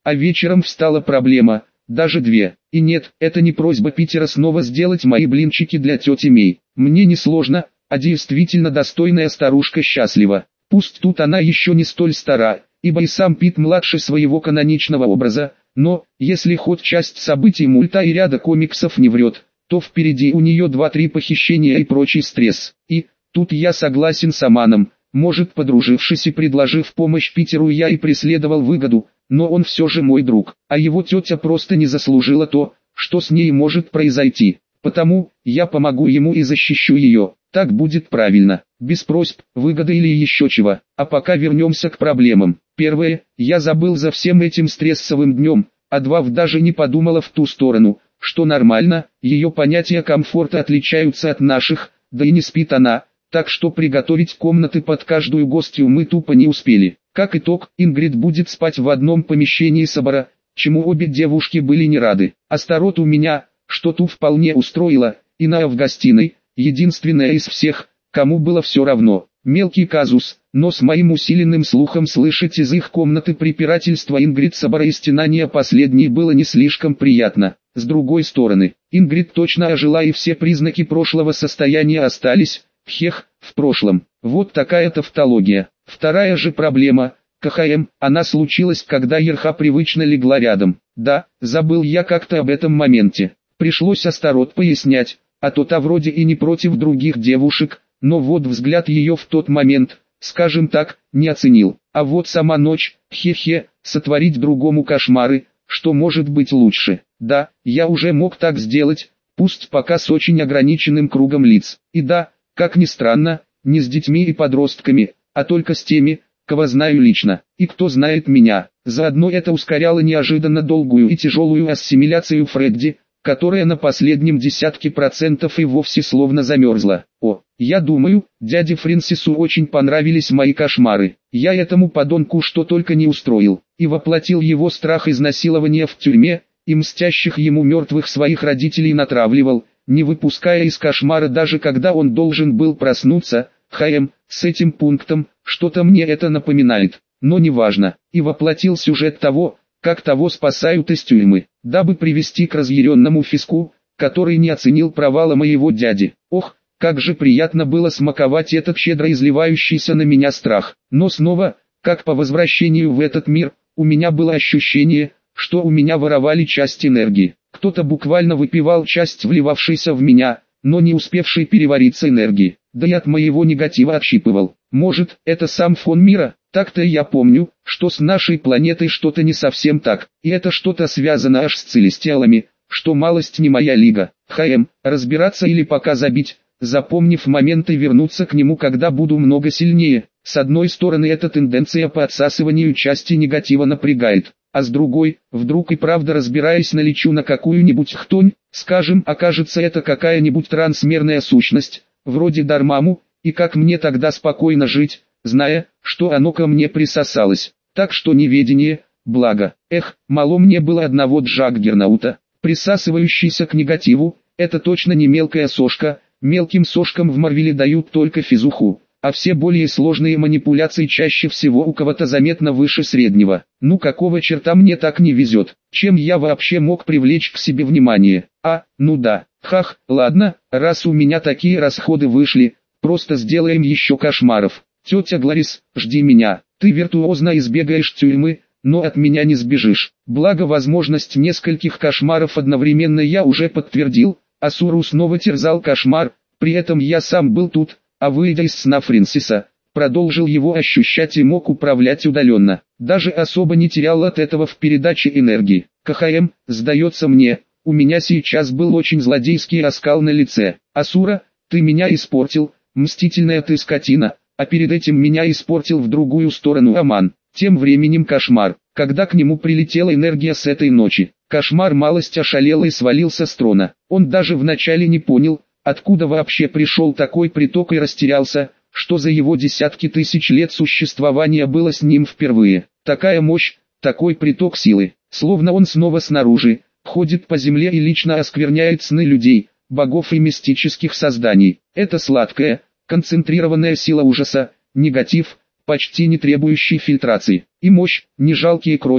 А вечером встала проблема, даже две. И нет, это не просьба Питера снова сделать мои блинчики для тети Мей. Мне не сложно, а действительно достойная старушка счастлива. Пусть тут она еще не столь стара, ибо и сам Пит младше своего каноничного образа, но, если хоть часть событий мульта и ряда комиксов не врет, то впереди у нее два-три похищения и прочий стресс. И, тут я согласен с Аманом, может, подружившись и предложив помощь Питеру, я и преследовал выгоду, но он все же мой друг, а его тетя просто не заслужила то, что с ней может произойти. Потому, я помогу ему и защищу ее, так будет правильно, без просьб, выгоды или еще чего. А пока вернемся к проблемам. Первое, я забыл за всем этим стрессовым днем, а два, даже не подумала в ту сторону, что нормально, ее понятия комфорта отличаются от наших, да и не спит она, так что приготовить комнаты под каждую гостью мы тупо не успели. Как итог, Ингрид будет спать в одном помещении с Абара, чему обе девушки были не рады. Астарот у меня, что ту вполне устроила, и Наа в гостиной, единственная из всех, кому было все равно. Мелкий казус, но с моим усиленным слухом слышать из их комнаты препирательства Ингрид с Абара и стенания последней было не слишком приятно. С другой стороны, Ингрид точно ожила и все признаки прошлого состояния остались, хех, в прошлом. Вот такая тавтология. Вторая же проблема, КХМ, она случилась, когда Ерха привычно легла рядом. Да, забыл я как-то об этом моменте. Пришлось Астарот пояснять, а то та вроде и не против других девушек, но вот взгляд ее в тот момент, скажем так, не оценил. А вот сама ночь, хе-хе, сотворить другому кошмары, что может быть лучше. Да, я уже мог так сделать, пусть пока с очень ограниченным кругом лиц. И да, как ни странно, не с детьми и подростками, а только с теми, кого знаю лично, и кто знает меня. Заодно это ускоряло неожиданно долгую и тяжелую ассимиляцию Фредди, которая на последнем десятке процентов и вовсе словно замерзла. О, я думаю, дяде Фрэнсису очень понравились мои кошмары. Я этому подонку что только не устроил, и воплотил его страх изнасилования в тюрьме, и мстящих ему мертвых своих родителей натравливал, не выпуская из кошмара даже когда он должен был проснуться. ХМ, с этим пунктом, что-то мне это напоминает, но неважно, и воплотил сюжет того, как того спасают из тюрьмы, дабы привести к разъяренному фиску, который не оценил провала моего дяди. Ох, как же приятно было смаковать этот щедро изливающийся на меня страх. Но снова, как по возвращению в этот мир, у меня было ощущение, что у меня воровали часть энергии. Кто-то буквально выпивал часть вливавшейся в меня, но не успевшей перевариться энергии, да и от моего негатива отщипывал. Может, это сам фон мира? Так-то я помню, что с нашей планетой что-то не совсем так, и это что-то связано аж с целестиалами, что малость не моя лига. ХМ, разбираться или пока забить, запомнив момент и вернуться к нему, когда буду много сильнее. С одной стороны, эта тенденция по отсасыванию части негатива напрягает, а с другой, вдруг и правда разбираясь налечу на какую-нибудь хтонь, скажем, окажется это какая-нибудь трансмерная сущность, вроде Дармаму, и как мне тогда спокойно жить, зная, что оно ко мне присосалось. Так что неведение, благо. Эх, мало мне было одного Джаггернаута, присасывающийся к негативу, это точно не мелкая сошка, мелким сошкам в Марвеле дают только физуху, а все более сложные манипуляции чаще всего у кого-то заметно выше среднего. Ну какого черта мне так не везет, чем я вообще мог привлечь к себе внимание? А, ну да, хах, ладно, раз у меня такие расходы вышли, просто сделаем еще кошмаров. Тетя Гларис, жди меня, ты виртуозно избегаешь тюрьмы, но от меня не сбежишь. Благо возможность нескольких кошмаров одновременно я уже подтвердил, Асуру снова терзал кошмар, при этом я сам был тут, а выйдя из сна Фрэнсиса, продолжил его ощущать и мог управлять удаленно. Даже особо не терял от этого в передаче энергии. КХМ, сдается мне, у меня сейчас был очень злодейский оскал на лице. Асура, ты меня испортил, мстительная ты скотина, а перед этим меня испортил в другую сторону Аман. Тем временем кошмар, когда к нему прилетела энергия с этой ночи. Кошмар малость ошалел и свалился с трона. Он даже вначале не понял, откуда вообще пришел такой приток, и растерялся, что за его десятки тысяч лет существования было с ним впервые. Такая мощь, такой приток силы, словно он снова снаружи, ходит по земле и лично оскверняет сны людей, богов и мистических созданий. Это сладкая, концентрированная сила ужаса, негатив, почти не требующий фильтрации, и мощь, не жалкие крохи,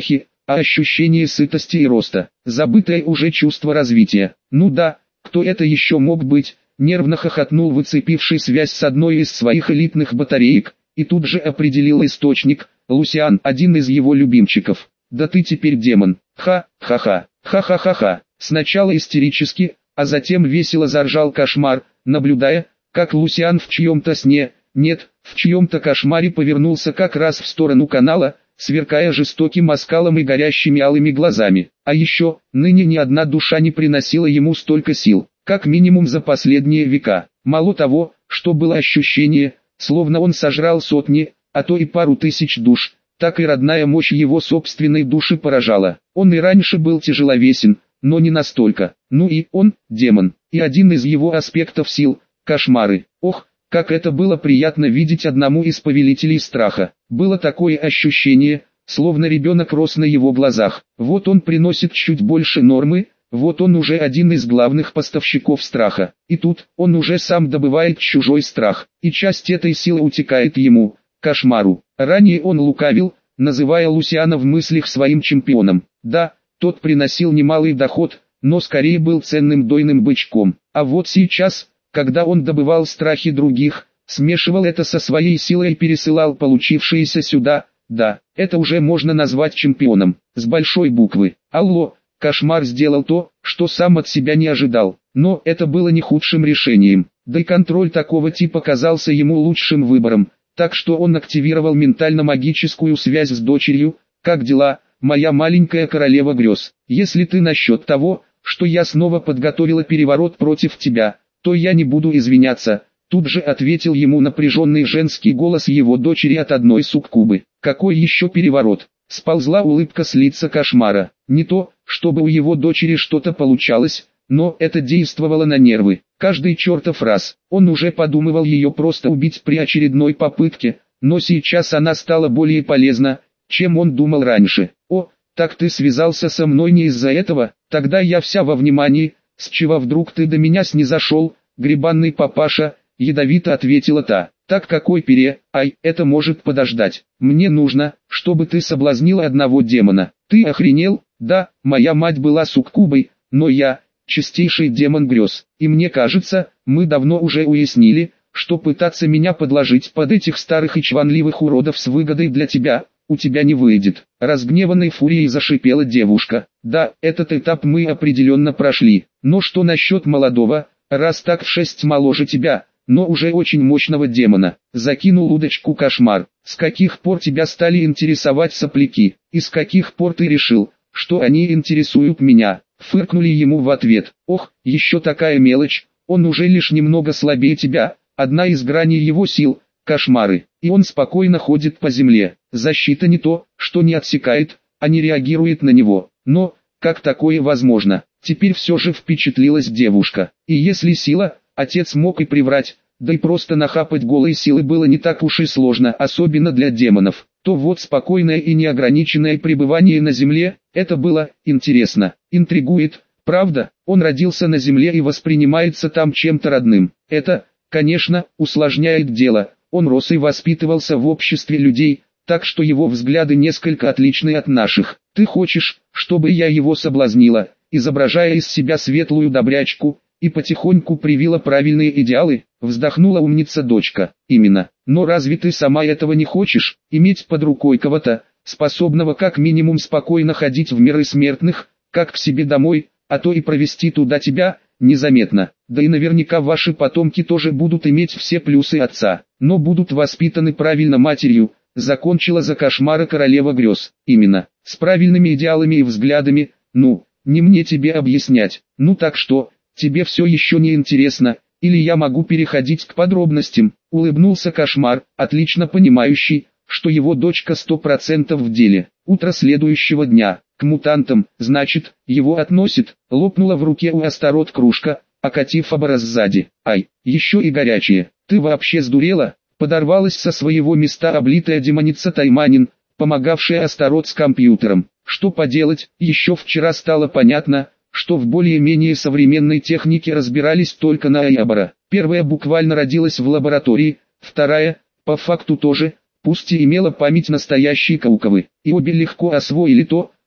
а ощущение сытости и роста, забытое уже чувство развития. Ну да, кто это еще мог быть? Нервно хохотнул выцепивший связь с одной из своих элитных батареек, и тут же определил источник, Лусиан, один из его любимчиков. Да ты теперь демон, ха-ха-ха, ха-ха-ха-ха. Сначала истерически, а затем весело заржал Кошмар, наблюдая, как Лусиан в чьем-то сне, нет, в чьем-то кошмаре повернулся как раз в сторону канала, сверкая жестоким оскалом и горящими алыми глазами. А еще, ныне ни одна душа не приносила ему столько сил, как минимум за последние века. Мало того, что было ощущение, словно он сожрал сотни, а то и пару тысяч душ, так и родная мощь его собственной души поражала. Он и раньше был тяжеловесен, но не настолько. Ну и он, демон, и один из его аспектов сил – кошмары. Ох, как это было приятно видеть одному из повелителей страха. Было такое ощущение, словно ребенок рос на его глазах. Вот он приносит чуть больше нормы, вот он уже один из главных поставщиков страха. И тут, он уже сам добывает чужой страх, и часть этой силы утекает ему, Кошмару. Ранее он лукавил, называя Лусиана в мыслях своим чемпионом. Да, тот приносил немалый доход, но скорее был ценным дойным бычком. А вот сейчас, когда он добывал страхи других, смешивал это со своей силой и пересылал получившееся сюда, да, это уже можно назвать чемпионом, с большой буквы. Алло, Кошмар сделал то, что сам от себя не ожидал, но это было не худшим решением, да и контроль такого типа казался ему лучшим выбором, так что он активировал ментально-магическую связь с дочерью. Как дела, моя маленькая королева грез? Если ты насчет того, что я снова подготовила переворот против тебя, то я не буду извиняться, тут же ответил ему напряженный женский голос его дочери от одной суккубы. Какой еще переворот? Сползла улыбка с лица Кошмара. Не то, чтобы у его дочери что-то получалось, но это действовало на нервы. Каждый чертов раз, он уже подумывал ее просто убить при очередной попытке, но сейчас она стала более полезна, чем он думал раньше. О, так ты связался со мной не из-за этого, тогда я вся во внимании. С чего вдруг ты до меня снизошел, гребанный папаша, ядовито ответила та. Так какой пере, ай, это может подождать. Мне нужно, чтобы ты соблазнила одного демона. Ты охренел? Да, моя мать была суккубой, но я, чистейший демон грез. И мне кажется, мы давно уже уяснили, что пытаться меня подложить под этих старых и чванливых уродов с выгодой для тебя, у тебя не выйдет. Разгневанной фурией зашипела девушка. Да, этот этап мы определенно прошли. Но что насчет молодого, раз так в шесть моложе тебя, но уже очень мощного демона? Закинул удочку Кошмар. С каких пор тебя стали интересовать сопляки? И с каких пор ты решил, что они интересуют меня? Фыркнули ему в ответ. Ох, еще такая мелочь, он уже лишь немного слабее тебя, одна из граней его сил, кошмары, и он спокойно ходит по земле. Защита не то, что не отсекает, а не реагирует на него. Но, как такое возможно? Теперь все же впечатлилась девушка. И если сила, отец мог и приврать, да и просто нахапать голой силы было не так уж и сложно, особенно для демонов, то вот спокойное и неограниченное пребывание на земле, это было интересно, интригует. Правда, он родился на земле и воспринимается там чем-то родным. Это, конечно, усложняет дело. Он рос и воспитывался в обществе людей, так что его взгляды несколько отличны от наших. Ты хочешь, чтобы я его соблазнила, изображая из себя светлую добрячку, и потихоньку привила правильные идеалы? Вздохнула умница дочка. Именно. Но разве ты сама этого не хочешь? Иметь под рукой кого-то, способного как минимум спокойно ходить в миры смертных, как к себе домой, а то и провести туда тебя, незаметно. Да и наверняка ваши потомки тоже будут иметь все плюсы отца, но будут воспитаны правильно матерью, закончила за Кошмара королева грез. Именно, с правильными идеалами и взглядами. Ну, не мне тебе объяснять. Ну так что, тебе все еще не интересно, или я могу переходить к подробностям? Улыбнулся Кошмар, отлично понимающий, что его дочка сто процентов в деле. Утро следующего дня. К мутантам, значит, его относит, лопнула в руке у Астарот кружка, окатив обораз сзади. Ай, еще и горячее. Ты вообще сдурела? Подорвалась со своего места облитая демоница Тайманин, помогавшая Астарот с компьютером. Что поделать, еще вчера стало понятно, что в более-менее современной технике разбирались только на Айабара. Первая буквально родилась в лаборатории, вторая, по факту тоже, пусть и имела память настоящей Кауковы. И обе легко освоили то,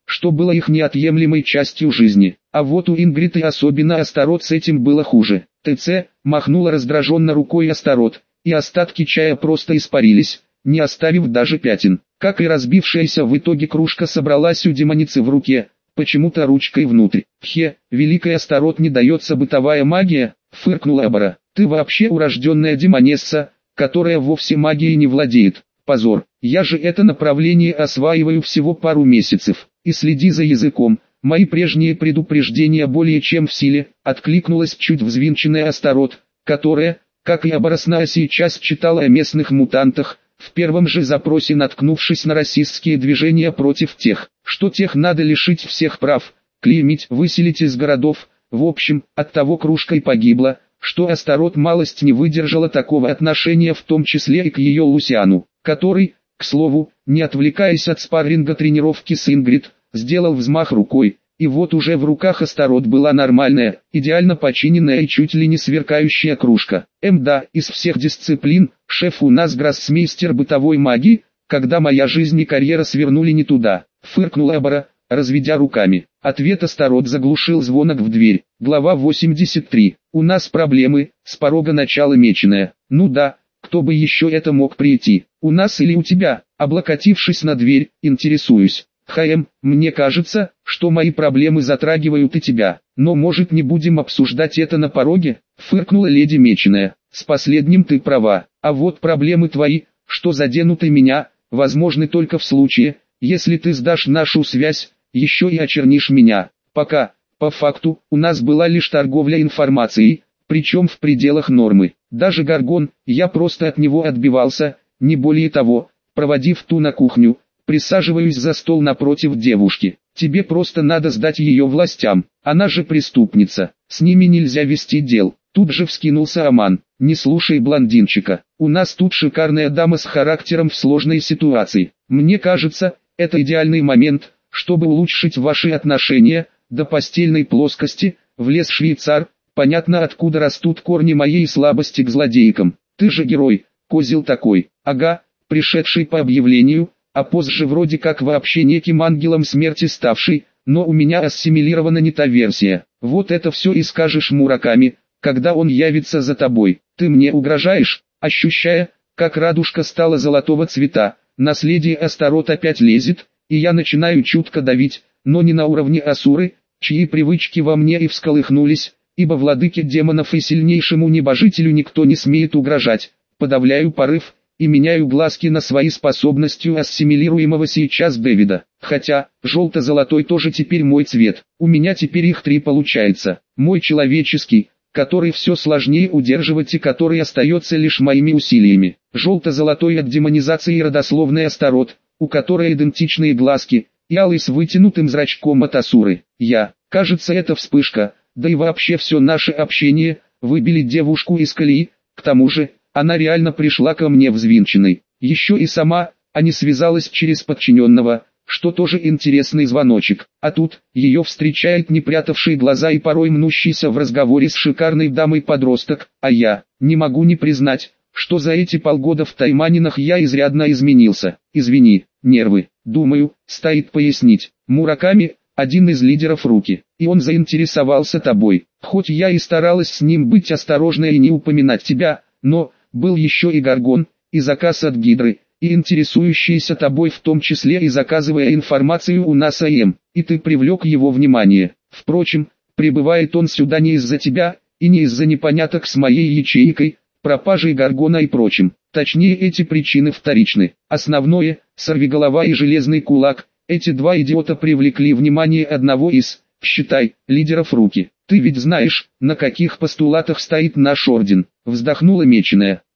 что было их неотъемлемой частью жизни. А вот у Ингрид и особенно Астарот с этим было хуже. ТЦ махнула раздраженно рукой Астарот, и остатки чая просто испарились, не оставив даже пятен. Как и разбившаяся в итоге кружка собралась у демоницы в руке, почему-то ручкой внутрь. «Хе, великая Астарот, не дается бытовая магия», — фыркнула Абара. «Ты вообще урожденная демонесса, которая вовсе магией не владеет. Позор, я же это направление осваиваю всего пару месяцев. И следи за языком, мои прежние предупреждения более чем в силе», — откликнулась чуть взвинченная Астарот, которая, как и Абарасная, сейчас читала о местных мутантах, в первом же запросе наткнувшись на расистские движения против тех, что тех надо лишить всех прав, клеймить, выселить из городов. В общем, от того кружка и погибла, что Астарот малость не выдержала такого отношения, в том числе и к ее Лусиану, который, к слову, не отвлекаясь от спарринга тренировки с Ингрид, сделал взмах рукой, и вот уже в руках Астарот была нормальная, идеально починенная и чуть ли не сверкающая кружка. Эм да, из всех дисциплин, шеф у нас гроссмейстер бытовой магии, когда моя жизнь и карьера свернули не туда, фыркнула Абара, разведя руками. Ответ Астарот заглушил звонок в дверь. Глава восемьдесят три. У нас проблемы, с порога начала меченая. Ну да, кто бы еще это мог прийти? У нас или у тебя? Облокотившись на дверь, интересуюсь. ХМ, мне кажется, что мои проблемы затрагивают и тебя. Но может не будем обсуждать это на пороге? Фыркнула леди Меченая. С последним ты права. А вот проблемы твои, что заденут и меня, возможны только в случае, если ты сдашь нашу связь, еще и очернишь меня. Пока, по факту, у нас была лишь торговля информацией, причем в пределах нормы. Даже Гаргон, я просто от него отбивался, не более того. Проводив ту на кухню, присаживаюсь за стол напротив девушки. Тебе просто надо сдать ее властям, она же преступница, с ними нельзя вести дел. Тут же вскинулся Аман. Не слушай блондинчика, у нас тут шикарная дама с характером в сложной ситуации. Мне кажется, это идеальный момент, чтобы улучшить ваши отношения. До постельной плоскости влез швейцар, понятно откуда растут корни моей слабости к злодейкам. Ты же герой, козел такой. Ага, пришедший по объявлению, а позже вроде как вообще неким ангелом смерти ставший, но у меня ассимилирована не та версия. Вот это все и скажешь Мураками, когда он явится за тобой. Ты мне угрожаешь? Ощущая, как радужка стала золотого цвета, наследие Астарот опять лезет, и я начинаю чутко давить, но не на уровне Асуры, чьи привычки во мне и всколыхнулись, ибо владыке демонов и сильнейшему небожителю никто не смеет угрожать. Подавляю порыв и меняю глазки на свои способностью ассимилируемого сейчас Дэвида. Хотя, желто-золотой тоже теперь мой цвет. У меня теперь их три получается. Мой человеческий, который все сложнее удерживать и который остается лишь моими усилиями. Желто-золотой от демонизации родословной Астарот, у которой идентичные глазки, и алый с вытянутым зрачком от Асуры. Я, кажется, это вспышка, да и вообще все наше общение, выбили девушку из колеи. К тому же, она реально пришла ко мне взвинченной. Еще и сама, а не связалась через подчиненного, что тоже интересный звоночек. А тут, ее встречает не прятавший глаза и порой мнущийся в разговоре с шикарной дамой подросток, а я, не могу не признать, что за эти полгода в Тайманинах я изрядно изменился. Извини, нервы, думаю, стоит пояснить. Мураками, один из лидеров Руки, и он заинтересовался тобой. Хоть я и старалась с ним быть осторожной и не упоминать тебя, но, был еще и Гаргон, и заказ от Гидры, и интересующийся тобой в том числе и заказывая информацию у нас АМ, и ты привлек его внимание. Впрочем, прибывает он сюда не из-за тебя, и не из-за непоняток с моей ячейкой, пропажей Гаргона и прочим. Точнее, эти причины вторичны. Основное, сорвиголова и железный кулак, эти два идиота привлекли внимание одного из, считай, лидеров Руки. Ты ведь знаешь, на каких постулатах стоит наш орден, вздохнула Меченая.